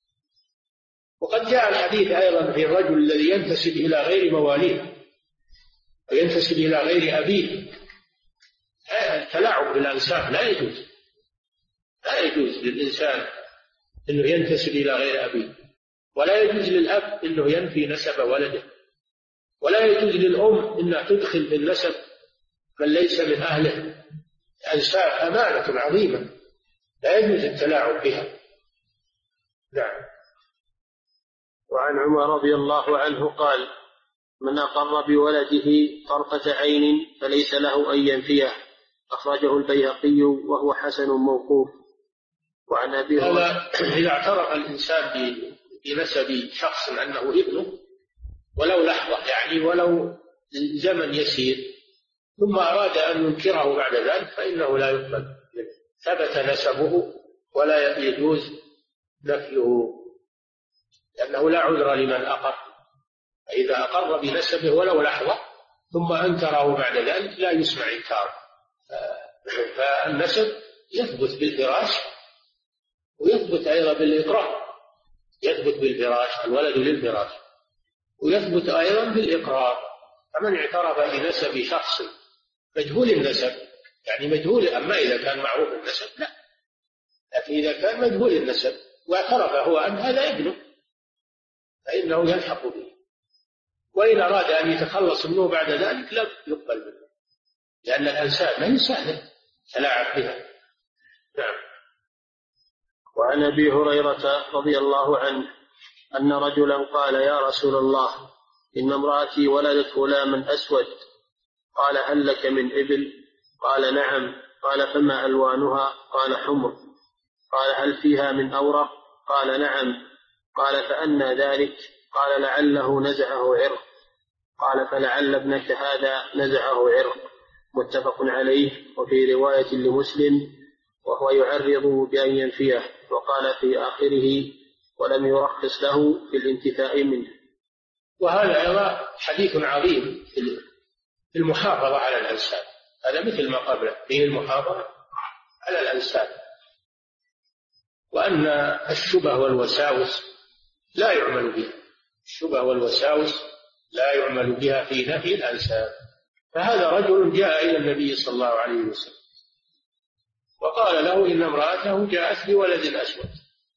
وقد جاء الحديث أيضا في الرجل الذي ينتسب إلى غير مواليه وينتسب إلى غير أبيه. التلاعب بالأنساب لا يجوز للإنسان أنه ينتسب إلى غير أبيه، ولا يجوز للأب أنه ينفي نسب ولده، ولا يجوز للأم أنها تدخل بالنسب من ليس من أهله. الأنساب أمانة عظيمة لا يجوز التلاعب بها. نعم. وعن عمر رضي الله عنه قال: من أقر بولده طرفة عين فليس له أن ينفيه، أخرجه البيهقي وهو حسن موقوف. وعن أبي هذا إذا اعترف الإنسان بنسب شخص أنه ابنه ولو لحظة، يعني ولو زمن يسير، ثم أراد أن ينكره بعد ذلك فإنه لا يقبل، ثبت نسبه ولا يجوز نفيه، لأنه لا عذر لمن أقر. فإذا أقر بنسبه ولو لحظة ثم أنكره بعد ذلك لا يسمع إنكاره. فالنسب يثبت بالفراش ويثبت أيضا بالإقرار، يثبت بالفراش، الولد للفراش، ويثبت أيضا بالإقرار. فمن اعترف بنسب شخص مجهول النسب، يعني مجهول، أما إذا كان معروف النسب لا، لكن إذا كان مجهول النسب واعترف هو أن هذا ابنه فإنه يلحق به، وإن أراد أن يتخلص منه بعد ذلك لا يقبل منه، لأن الأنساب ما هي سهلة، تلاعب بها. نعم. وعن أبي هريرة رضي الله عنه أن رجلا قال: يا رسول الله، إن امرأتي ولدت غلاما أسود. قال: هل لك من إبل؟ قال: نعم. قال: فما ألوانها؟ قال: حمر. قال: هل فيها من أورق؟ قال: نعم. قال: فأنى ذلك؟ قال: لعله نزعه عرق. قال: فلعل ابنك هذا نزعه عرق. متفق عليه. وفي رواية لمسلم: وهو يعرض بأن ينفيه. وقال في آخره: ولم يرخص له في الانتفاء منه. وهذا أيضا حديث عظيم في المحافظة على الأنساب. هذا مثل ما قبله فيه المحافظة على الأنساب، وأن الشبه والوساوس لا يعمل بها. الشبه والوساوس لا يعمل بها في نفي الأنساب. فهذا رجل جاء إلى النبي صلى الله عليه وسلم وقال له: إن امرأته جاءت بولد أسود.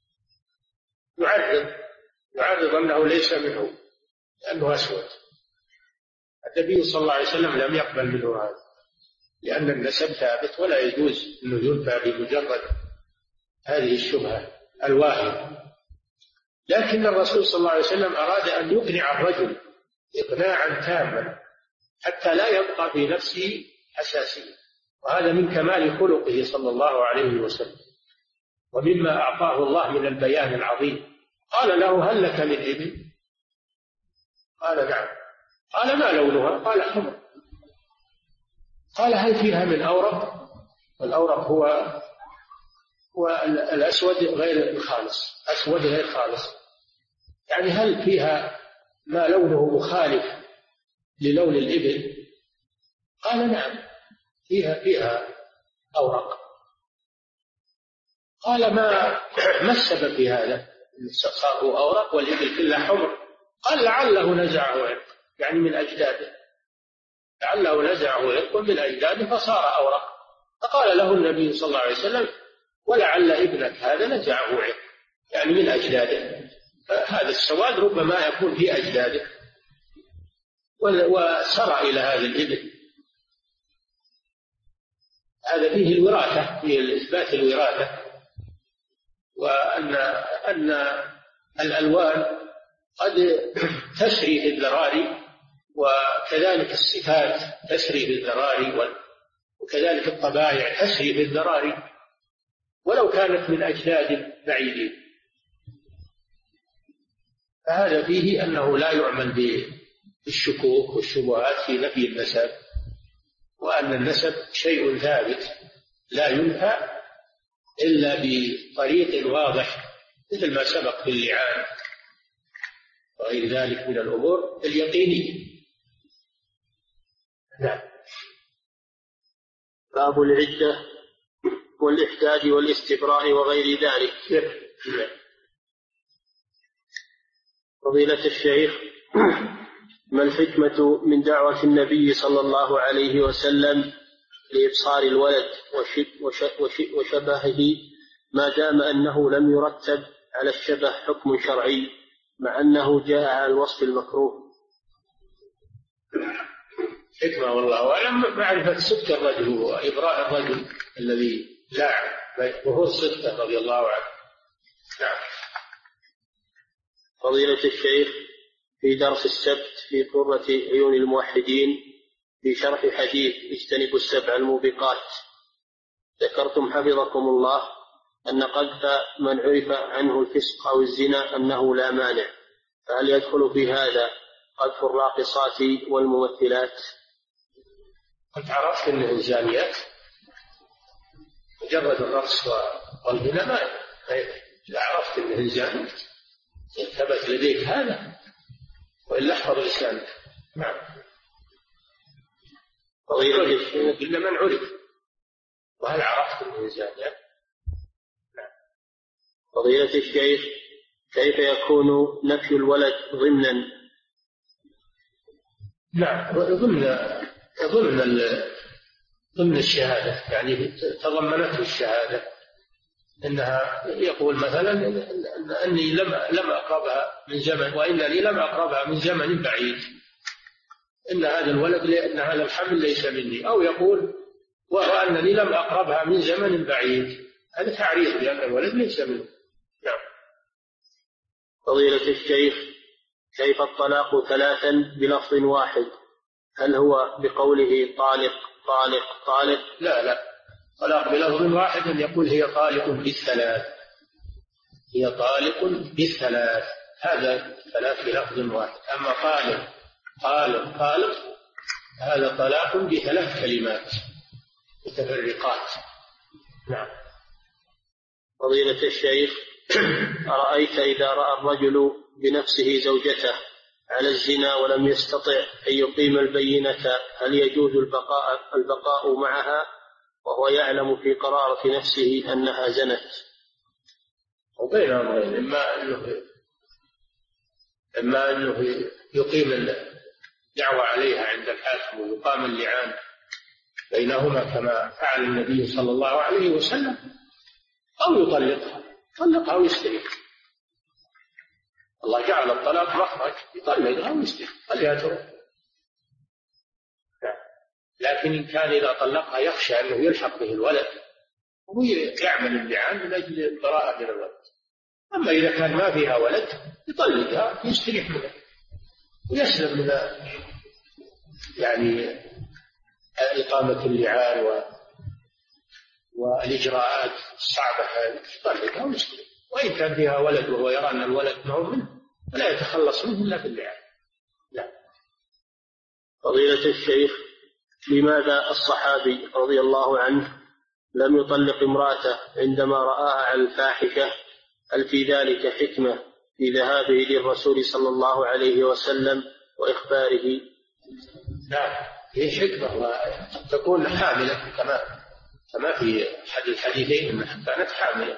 يعرض أنه ليس منه لأنه أسود. النبي صلى الله عليه وسلم لم يقبل منه هذا، لأن النسب ثابت ولا يجوز أنه ينفى بمجرد هذه الشبهة الواهية. لكن الرسول صلى الله عليه وسلم أراد أن يقنع الرجل إقناعا تاما حتى لا يبقى في نفسه حساسية، وهذا من كمال خلقه صلى الله عليه وسلم ومما أعطاه الله من البيان العظيم. قال له: هل لك من إبل؟ قال: نعم. قال: ما لونها؟ قال: حمر. قال: هل فيها من أورق؟ والأورق هو الأسود غير الخالص، أسود غير خالص، يعني هل فيها ما لونه مخالف للون الإبل؟ قال: نعم، فيها أورق. قال: ما السبب في هذا؟ صار أورق والإبل كلها حمر. قال: لعله نزعه عرق، يعني من أجداده، لعله نزعه عرق من أجداده فصار أورق. فقال له النبي صلى الله عليه وسلم: ولعل ابنك هذا نزعه عرق، يعني من أجداده. هذا السواد ربما يكون في أجداده وسرى إلى هذه الإبل. هذا فيه الوراثة، فيه إثبات الوراثة، وأن الألوان قد تسري في الذراري، وكذلك الصفات تسري في الذراري، وكذلك الطبائع تسري في الذراري ولو كانت من أجداد بعيدين. فهذا فيه أنه لا يعمل بالشكوك والشبهات في نفي النسب، وأن النسب شيء ثابت لا ينفى إلا بطريق واضح، مثل ما سبق في اللعان وغير ذلك من الأمور اليقينية. نعم. باب العدة والإحداد والاستبراء وغير ذلك. فضيلة الشيخ، ما الحكمة من دعوة النبي صلى الله عليه وسلم لإبصار الولد وشبهه، ما دام أنه لم يرتب على الشبه حكم شرعي، مع أنه جاء على الوصف المكروه؟ حكمة والله أعلم معرفة صدق الرجل وإبراء الرجل الذي لاعب وهو الصدق رضي الله عنه. نعم. فضيلة الشيخ، في درس السبت في قرة عيون الموحدين في شرح حديث اجتنبوا السبع الموبقات، ذكرتم حفظكم الله أن قذف من عرف عنه الفسق أو الزنا أنه لا مانع، فهل يدخل في هذا قذف الراقصات والممثلات؟ أنت عرفت أنه الزانيات مجرد الرقص والغنى ما إذا عرفت أنه الزانيات ثبت لديك هذا، وإلا احفظ لسانك. نعم. إلا من عرف، وهل عرفت أنه الزانيات؟ نعم. فضيلة الشيخ، كيف يكون نفي الولد ضمنا؟ نعم، ضمن الشهادة، يعني تضمنته الشهادة، إنها يقول مثلا أني لم أقربها من زمن، وإنني لم أقربها من زمن بعيد، إن هذا الولد، إن هذا الحمل ليس مني. أو يقول وأنني لم أقربها من زمن بعيد. هذا تعريض لأن الولد ليس منه. نعم. فضيلة الشيخ، كيف الطلاق 3 بلفظ واحد؟ هل هو بقوله طالق طالق طالق؟ لا، طلاق بلفظ واحد أن يقول هي طالق بالثلاث، هي طالق بالثلاث، هذا 3 بلفظ واحد. أما طالق طالق طالق هذا طلاق ب3 كلمات متفرقات. نعم. فضيلة الشيخ، أرأيت إذا رأى الرجل بنفسه زوجته على الزنا ولم يستطع أن يقيم البينة، هل يجوز البقاء معها وهو يعلم في قرارة نفسه أنها زنت؟ وبين أمرين، إما أنه يقيم الدعوة عليها عند الحاكم ويقام اللعان بينهما كما فعل النبي صلى الله عليه وسلم، أو يطلقها ويستريح. الله جعل الطلاق مخرج، يطلقها ويستريح خليها تروح. لكن إن كان إذا طلقها يخشى أنه يلحق به الولد وهو يعمل اللعان من أجل البراءة من الولد. أما إذا كان ما فيها ولد يطلقها ويستريح منها ويسلم من يعني إقامة اللعان والإجراءات الصعبة هذه، يطلقها ويستريح. وإن كان فيها ولد وهو يرى أن الولد معه منه فلا يتخلص منه إلا باللعان. لا. فضيلة الشيخ، لماذا الصحابي رضي الله عنه لم يطلق امرأته عندما رآها على الفاحشة؟ هل في ذلك حكمة في ذهابه للرسول صلى الله عليه وسلم وإخباره؟ نعم، هي حكمة، وقد تكون حاملة كما في أحد الحديثين أنها كانت حاملة،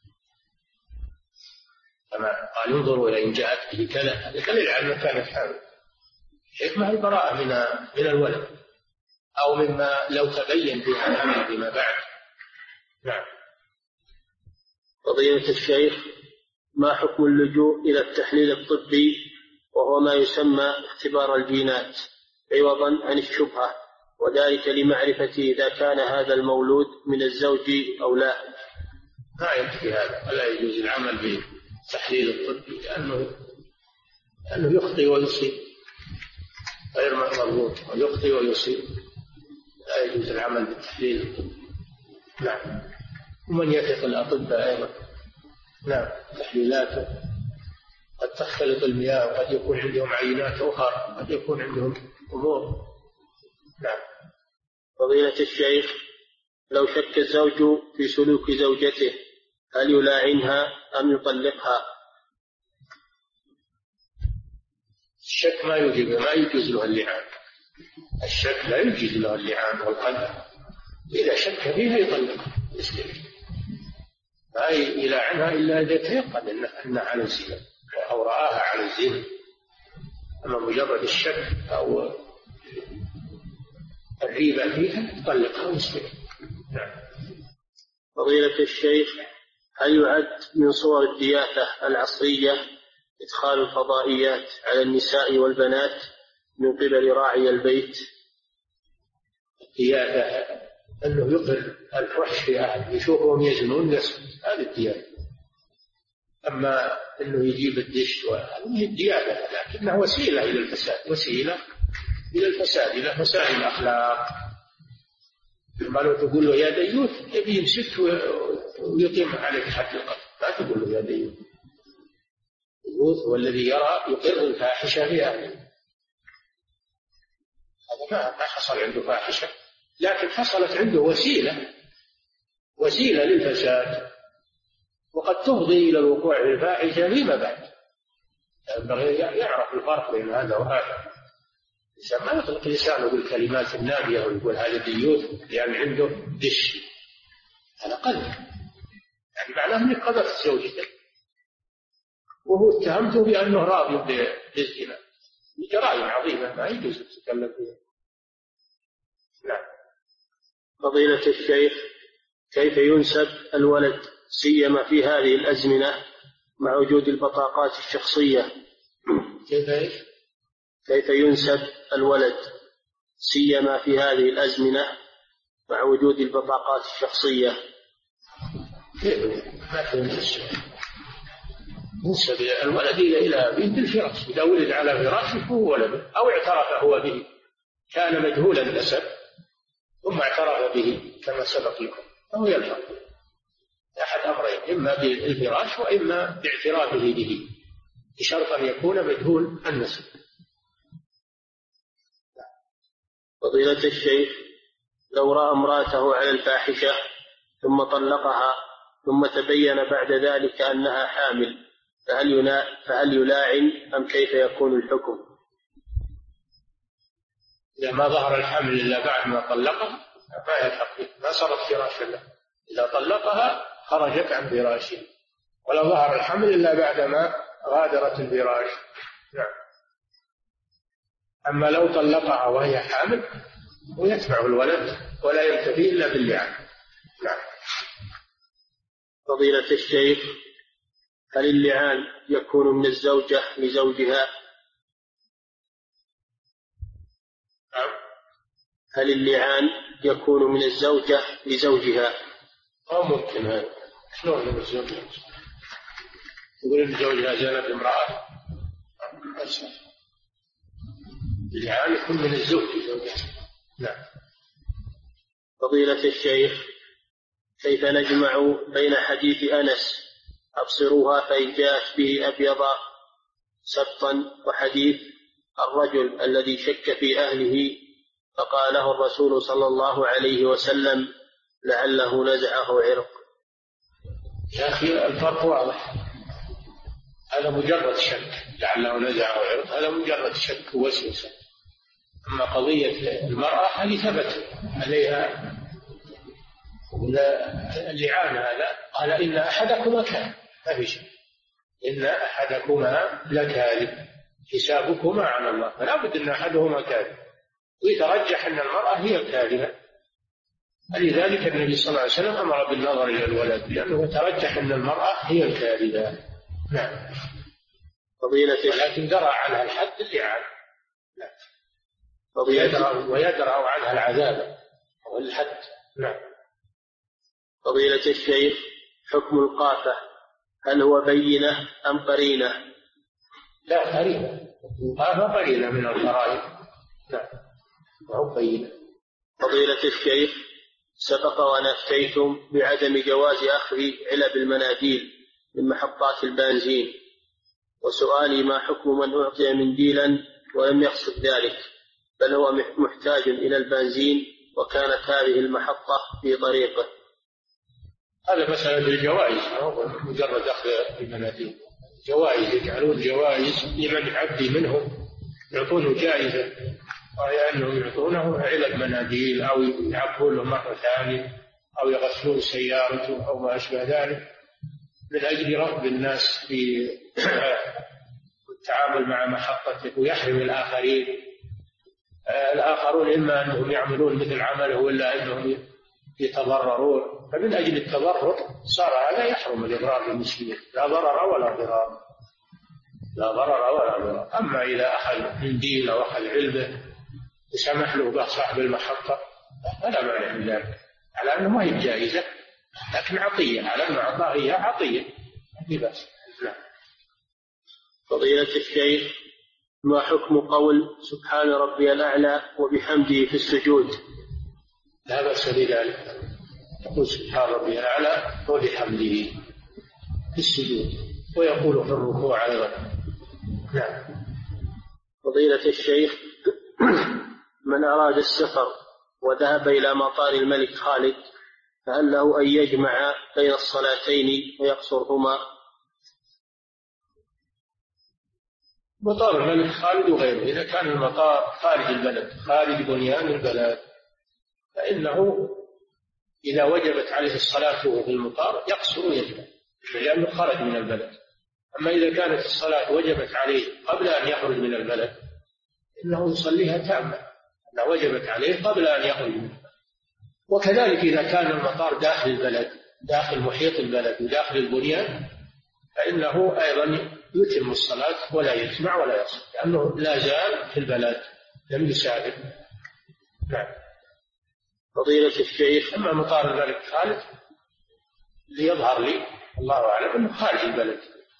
كما قال انظروا إلى إن جاءت به كذا، هذا دليل على أنها كانت حاملة. حكمة البراءة من الولد، أو مما لو تبين فيها الأمر فيما بعد. نعم. فضيلة الشيخ، ما حكم اللجوء إلى التحليل الطبي وهو ما يسمى اختبار الجينات عوضا عن الشبهة، وذلك لمعرفة إذا كان هذا المولود من الزوج أو لا؟ ما يكفي هذا، ولا يجوز العمل بالتحليل الطبي لأنه يخطئ ويصيب، غير مرغوب، ويخطئ ويصيب، لا يجوز العمل بالتحليل الطبي. نعم. ومن يثق الأطباء أيضا. نعم. تحليلاته قد تختلط المياه، وقد يكون عندهم عينات أخرى، قد يكون عندهم أمور. نعم. فضيلة الشيخ، لو شك الزوج في سلوك زوجته هل يلاعنها أم يطلقها؟ الشك ما يجوز له اللعان. الشك لا يجوز له اللعان والقدر. إذا شك فيها يطلقها يستمر، ما يلاعنها إلا إذا تيقن أنها على الزنا أو رآها على الزنا. أما مجرد الشك أو الريبة فيها يطلقها ويستمر. نعم. فضيلة الشيخ، هل يعد من صور الدياثة العصرية إدخال الفضائيات على النساء والبنات من قبل راعي البيت؟ الدياثة أنه يقر الفحش في أحد، يشوفهم يزنون يسكت، هذه الدياثة. أما أنه يجيب الدش هذه الدياثة، لكنها وسيلة إلى الفساد، وسيلة إلى الفساد، إلى فساد الأخلاق. ما لو تقول له يا ديوث يبي يمسك ويقيم عليك حد القتل، ما تقول له يا ديوث. الديوث هو الذي يقر الفاحشة في أهله. هذا ما حصل عنده فاحشة، لكن حصلت عنده وسيلة للفساد، وقد تفضي إلى الوقوع في الفاحشة فيما بعد. ينبغي يعرف الفرق بين هذا وهذا. ما يطلق لسانه بالكلمات النابية ويقول هذا ديوث يعني عنده دش، هذا قذف، يعني معناه انك قذفت زوجتك وهو اتهمته بأنه راضي بالزنا. جرائم عظيمة ما يجوز تتكلم فيها. نعم. فضيلة الشيخ، كيف ينسب الولد سيما في هذه الأزمنة مع وجود البطاقات الشخصية؟ كيف ينسب الولد سيما في هذه الأزمنة مع وجود البطاقات الشخصية. نسب الولد إلى أبيه بالفراش، إذا ولد على فراشه فهو ولده، أو اعترف هو به، كان مجهولا النسب ثم اعترف به كما سبق لكم، فهو يلحق أحد أمرين، إما بالفراش وإما باعترافه به، بشرط أن يكون مجهول النسب. فضيلة الشيخ، لو رأى امرأته على الفاحشة ثم طلقها ثم تبين بعد ذلك أنها حامل، فهل يلاعن أم كيف يكون الحكم؟ إذا ما ظهر الحمل إلا بعد ما طلقها ما يلحق به، ما صارت فراشا له. إذا طلقها خرجت عن فراشه، ولا ظهر الحمل إلا بعدما غادرت الفراش. نعم. أما لو طلقها وهي حامل ويتبع الولد ولا ينتفي إلا باللعان. نعم. فضيلة الشيخ، هل اللعان يكون من الزوجة لزوجها؟ نعم. هل اللعان يكون من الزوجة لزوجها؟ أو ممكن هذا، شلون من الزوجة؟ يقول إن زوجها زنت امرأة، اللعان يكون من الزوج لزوجها. نعم. فضيلة الشيخ، كيف نجمع بين حديث أنس أبصروها فإن جاءت به أبيض سبطا وحديث الرجل الذي شك في أهله فقاله الرسول صلى الله عليه وسلم لعله نزعه عرق؟ يا أخي الفرق واضح، هذا مجرد شك، لعله نزعه عرق هذا مجرد شك ووسوسة. أما قضية المرأة هذه ثبت عليها اللعان، هذا قال إن أحدكما كاذب، ما في شيء، إن أحدكما لكاذب حسابكما على الله، فلا بد أن أحدهما كاذب، ويترجح أن المرأة هي الكاذبة. لذلك النبي صلى الله عليه وسلم أمر بالنظر إلى الولد، لأنه ترجح أن المرأة هي الكاذبة. نعم. ولكن درى عنها الحد اللعان، ويدرأ عنها العذاب والحد. نعم. فضيلة الشيخ، حكم القافة هل هو بينة أم قرينة؟ لا، قرينة. القافة قرينة من القرائن. نعم، وهو بينة. فضيلة الشيخ، سبق وأن أفتيتم بعدم جواز أخذ علب المناديل من محطات البنزين، وسؤالي ما حكم من أعطي منديلا ولم يقصد ذلك بل هو محتاج إلى البنزين وكانت هذه المحطة في طريقه؟ هذا مسألة الجوائز، مجرد أخذ المناديل، جوائز، يجعلون جوائز لمن يعدي منهم، يعطونه جائزة، وهي أنهم يعطونه علب مناديل أو يعبون له مرة ثانية أو يغسلون سيارته أو ما أشبه ذلك، من أجل رغب الناس في التعامل مع محطته ويحرم الآخرين. الآخرون إما أنهم يعملون مثل عمله ولا أنهم يتضررون، فمن أجل التضرر صار هذا يحرم الإضرار بالمسلمين، لا ضرر ولا ضرار، لا ضرر ولا ضرار. أما إذا أخذ منديل أو أخذ علبة وسمح له به صاحب المحطة فلا مانع من ذلك، على أنه ما هي جائزة لكن عطية، على أن أعطاه إياه عطية لا بأس. فضيلة الشيخ، ما حكم قول سبحان ربي الأعلى وبحمده في السجود؟ لا بأس بذلك، يقول سبحان ربي الأعلى وبحمده في السجود، ويقول في الركوع أيضا. نعم. فضيلة الشيخ، من أراد السفر وذهب إلى مطار الملك خالد فهل له أن يجمع بين الصلاتين ويقصرهما؟ مطار الملك خالد وغيره، إذا كان المطار خارج البلد، خارج بنيان البلد، فإنه إذا وجبت عليه الصلاة وهو في المطار يقصر ويجمع، لأنه خرج من البلد. أما إذا كانت الصلاة وجبت عليه قبل أن يخرج من البلد إنه يصليها تامة، أنها وجبت عليه قبل أن يخرج من البلد. وكذلك إذا كان المطار داخل البلد، داخل محيط البلد وداخل البنيان، فإنه أيضا يتم الصلاة ولا يجمع ولا يقصر، لأنه لا زال في البلد لم يسافر. نعم. فضيلة الشيخ. أما مطار الملك خالد ليظهر لي الله أعلم أنه خارج البلد،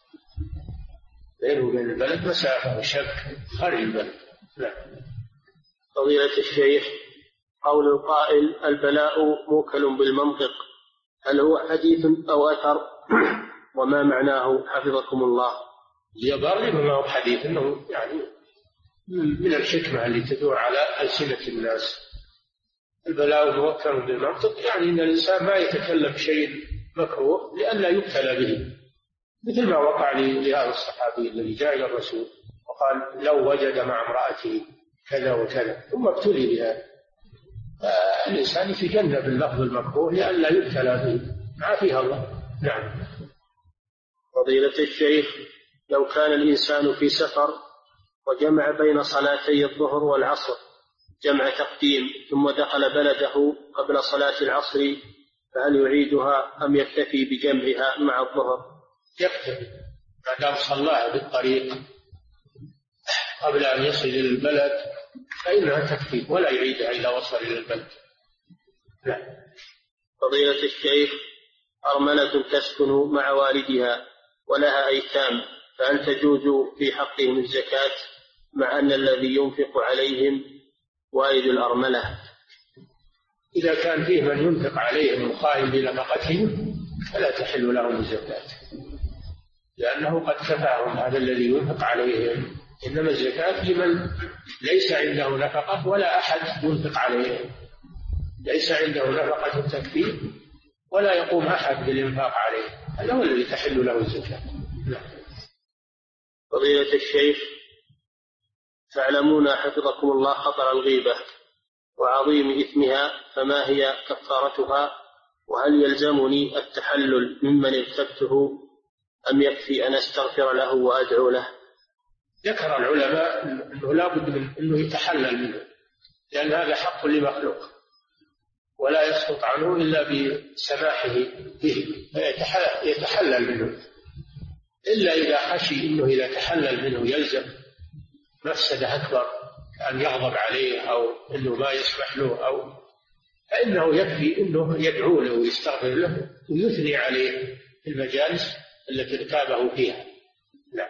بينه وبين البلد مسافة وشك، خارج البلد. لا. فضيلة الشيخ، قول القائل البلاء موكل بالمنطق، هل هو حديث أو أثر؟ وما معناه حفظكم الله؟ يظهر لي ما هو حديث، إنه يعني من الحكمة اللي تدور على ألسنة الناس. البلاء موكل بالمنطق يعني أن الإنسان ما يتكلم شيء مكروه لئلا يبتلى به، مثل ما وقع لهذا الصحابي الذي جاء إلى الرسول وقال لو وجد مع امرأته كذا وكذا ثم ابتلي بها. فالإنسان يتجنب اللفظ المكروه لئلا يبتلى به، عافيها الله. نعم. فضيلة الشيخ، لو كان الإنسان في سفر وجمع بين صلاتي الظهر والعصر جمع تقديم ثم دخل بلده قبل صلاة العصر، فهل يعيدها أم يكتفي بجمعها مع الظهر؟ يكتفي ما دام صلاها بالطريق قبل أن يصل إلى البلد فإنها تكفي ولا يعيدها إذا وصل إلى البلد. لا. فضيلة الشيخ، أرملة تسكن مع والدها ولها أيتام، فهل تجوز في حقهم الزكاة مع أن الذي ينفق عليهم والد الأرملة؟ إذا كان فيه من ينفق عليهم مقايم بنفقتهم فلا تحل لهم الزكاة، لأنه قد كفاهم هذا الذي ينفق عليهم. إنما الزكاة لمن ليس عنده نفقة ولا أحد ينفق عليهم، ليس عنده نفقة تكفيه ولا يقوم أحد بالإنفاق عليه، هذا هو الذي تحل له الزكاة. فضيلة الشيخ، تعلمون حفظكم الله خطر الغيبة وعظيم إثمها، فما هي كفارتها؟ وهل يلزمني التحلل ممن اغتبته أم يكفي أن أستغفر له وأدعو له؟ ذكر العلماء أنه لا بد من أنه يتحلل منه، لأن هذا حق لمخلوق ولا يسقط عنه إلا بسماحه به، يتحلل منه، إلا إذا خشي أنه إذا تحلل منه يلزم مفسدة أكبر أن يغضب عليه أو أنه ما يسمح له، أو فإنه يكفي أنه يدعو له ويستغفر له ويثني عليه في المجالس التي ارتابه فيها. لا.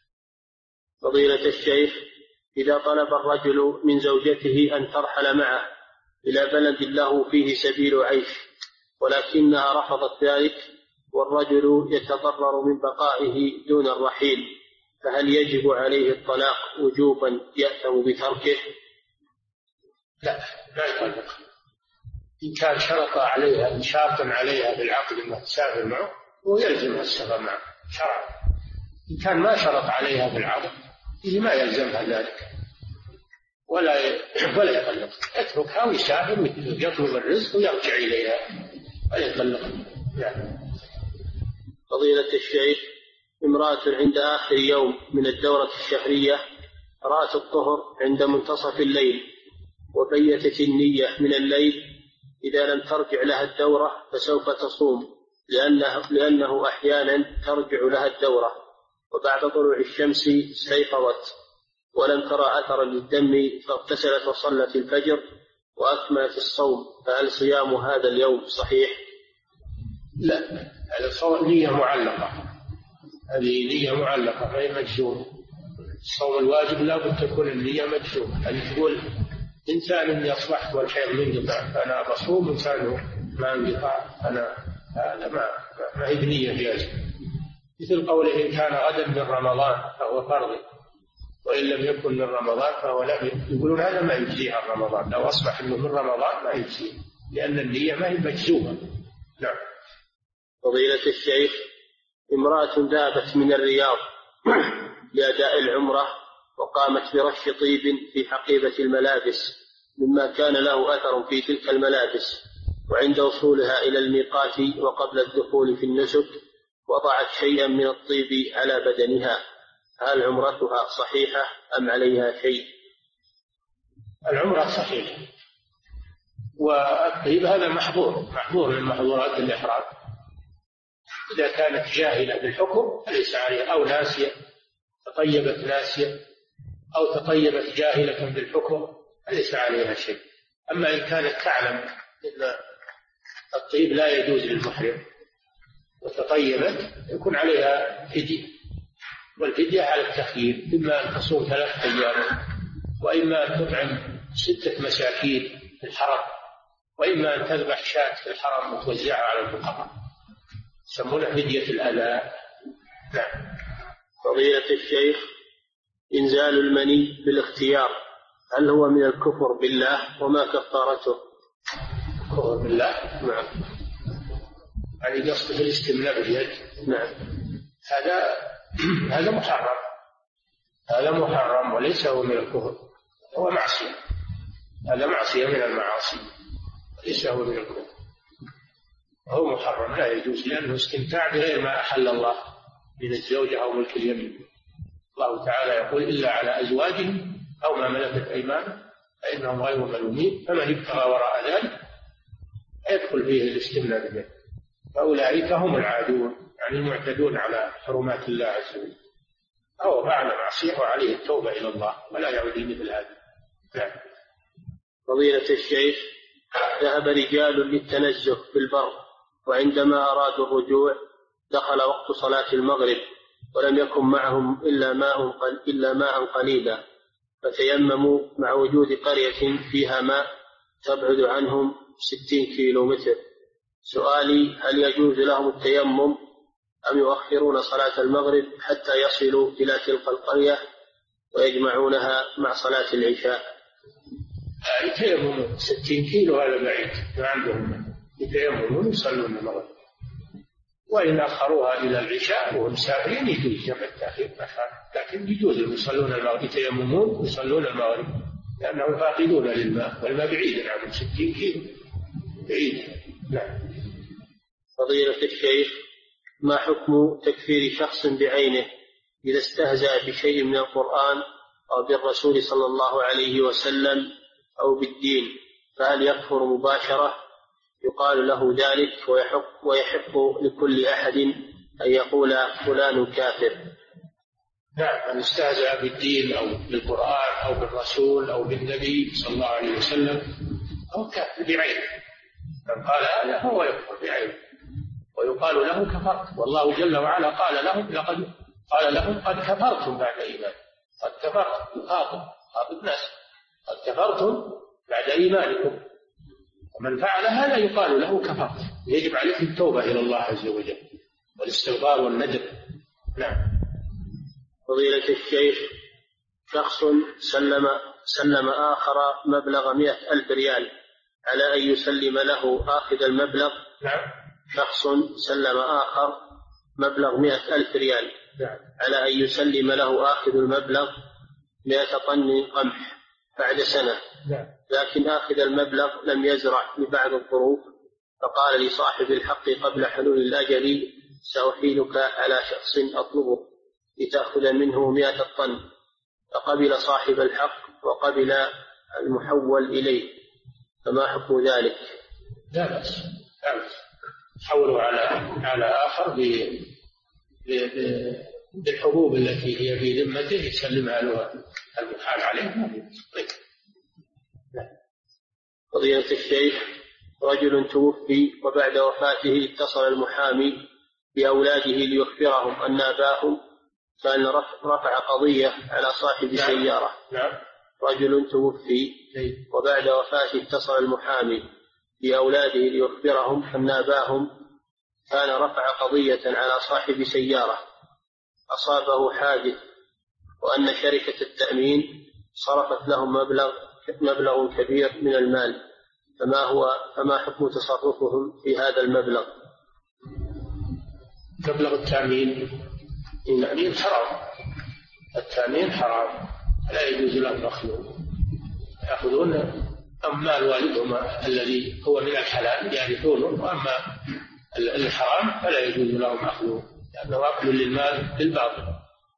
فضيلة الشيخ، إذا طلب الرجل من زوجته أن ترحل معه إلى بلد له فيه سبيل عيش ولكنها رفضت ذلك والرجل يتضرر من بقائه دون الرحيل، فهل يجب عليه الطلاق وجوبا يأثم بتركه؟ لا، لا يطلق. إن كان شرط عليها شرطا عليها بالعقد أنها تسافر معه ويلزمها السفر معه شرعا. إن كان ما شرط عليها بالعقد ما يلزمها ذلك ولا يطلق، يتركها ويسافر ويطلب الرزق ويرجع إليها ولا يطلق. يعني. فضيلة الشيخ، امرأة عند آخر يوم من الدورة الشهرية رأت الطهر عند منتصف الليل وبيتت النية من الليل إذا لم ترجع لها الدورة فسوف تصوم، لأنه أحيانا ترجع لها الدورة، وبعد طلوع الشمس استيقظت ولم ترى أثرا للدم فاغتسلت وصلت الفجر وأكملت الصوم، فهل صيام هذا اليوم صحيح؟ لا، هذا نية معلقة، هذه نية معلقة غير مجزومة. الصوم الواجب لا بد تكون النية مجزومة، أن تقول إنسان يصبح والحيض منقطع فأنا بصوم، إنسان ما انقطع أنا هذا ما هي بنية جازمة. مثل قوله إن كان غدا من رمضان فهو فرض وإن لم يكن من رمضان فهو لا، يقولون هذا ما يجزيه عن رمضان، لو أصبح إنه من رمضان ما يجزيه لأن النية ما هي مجزومة. نعم. فضيلة الشيخ، امرأة ذهبت من الرياض لأداء العمرة وقامت برش طيب في حقيبة الملابس مما كان له أثر في تلك الملابس، وعند وصولها إلى الميقات وقبل الدخول في النسك وضعت شيئا من الطيب على بدنها، هل عمرتها صحيحة أم عليها شيء؟ العمرة صحيحة، والطيب هذا محظور من محظورات الإحرام. إذا كانت جاهلة بالحكم فليس عليها، أو ناسية تطيبت ناسية أو تطيبت جاهلة بالحكم فليس عليها شيء. أما إن كانت تعلم إن الطيب لا يجوز للمحرم، وتطيبت يكون عليها فدية، والفدية على التخيير، إما أن تصوم 3 أيام، وإما أن تطعم 6 مساكين في الحرم، وإما أن تذبح شاة في الحرم وتوزعها على الفقراء، يسمونها فدية الأذى. نعم. فضيلة الشيخ، إنزال المني بالاختيار هل هو من الكفر بالله وما كفارته؟ كفر بالله؟ نعم. يعني قصد الاستمناء باليد. نعم. هذا محرم، هذا محرم وليس هو من الكفر، هو معصية، هذا معصية من المعاصي وليس هو من الكفر، هو محرم لا يجوز، لأنه استمتاع بغير ما أحل الله من الزوجة أو ملك اليمين. الله تعالى يقول إلا على أزواجهم أو ما ملكت أيمانهم فإنهم غير ملومين، فمن ابتغى وراء ذلك يدخل فيه الاستمناء باليد، فأولئك هم العادون، يعني المعتدون على حرمات الله عز وجل، أو فعل معصية وعليه التوبة إلى الله ولا يعود مثل هذا. نعم. فضيلة الشيخ، ذهب رجال للتنزه في البر، وعندما أرادوا الرجوع دخل وقت صلاة المغرب ولم يكن معهم إلا ماء قليلا، فتيمموا مع وجود قرية فيها ماء تبعد عنهم 60 كيلومتر. سؤالي، هل يجوز لهم التيمم أم يؤخرون صلاة المغرب حتى يصلوا إلى تلك القرية ويجمعونها مع صلاة العشاء؟ يتيممون 60 كيلو هذا بعيد عندهم، يتيممون يصلون المغرب، وإن أخروها إلى العشاء وهم مسافرين يجوز جمع التأخير، لكن يجوز يصلون المغرب، يتيممون يصلون المغرب لأنهم فاقدون للماء، والماء بعيد عنهم 60 كيلو بعيد. نعم. فضيلة الشيخ، ما حكم تكفير شخص بعينه إذا استهزأ بشيء من القرآن أو بالرسول صلى الله عليه وسلم أو بالدين، فهل يكفر مباشرة؟ يقال له ذلك ويحق لكل أحد أن يقول فلان كافر. نعم، من استهزأ بالدين أو بالقرآن أو بالرسول أو بالنبي صلى الله عليه وسلم هو كافر بعينه، من قال هذا هو يكفر بعينه، ويقال له كفرت، والله جل وعلا قال لهم قد كفرتم بعد إيمان، قد كفرتم، خاطب الناس، قد كفرتم بعد إيمانكم، ومن فعل هذا يقال له كفرت، يجب عليه التوبة إلى الله عز وجل والاستغفار والندم. نعم. فضيلة الشيخ، شخص سلم آخر مبلغ 100,000 ريال على أن يسلم له آخذ المبلغ. نعم. شخص سلم آخر مبلغ 100,000 ريال على أن يسلم له آخذ المبلغ 100 طن قمح بعد سنة، لكن آخذ المبلغ لم يزرع لبعض الظروف، فقال لصاحب الحق قبل حلول الأجل سأحيلك على شخص أطلبه لتأخذ منه 100 طن، فقبل صاحب الحق وقبل المحول إليه، فما حكم ذلك؟ لا بأس، حولوا على آخر بالحبوب التي هي في ذمته يسلمها له المحال عليه. فضيلة الشيخ، رجل توفي وبعد وفاته اتصل المحامي بأولاده ليخبرهم أن أباهم كان رفع قضية على صاحب سيارة. رجل توفي وبعد وفاته اتصل المحامي بأولاده ليخبرهم أن أباهم كان رفع قضية على صاحب سيارة أصابه حادث، وأن شركة التأمين صرفت لهم مبلغ كبير من المال، فما حكم تصرفهم في هذا المبلغ؟ مبلغ التأمين حرام، التأمين حرام، لا يجوز لهم يأخذون أموال والدهم الذي هو من الحلال يرثونه، وأما الحرام فلا يجوز لهم أخذه، لأنه أكل للمال بالباطل.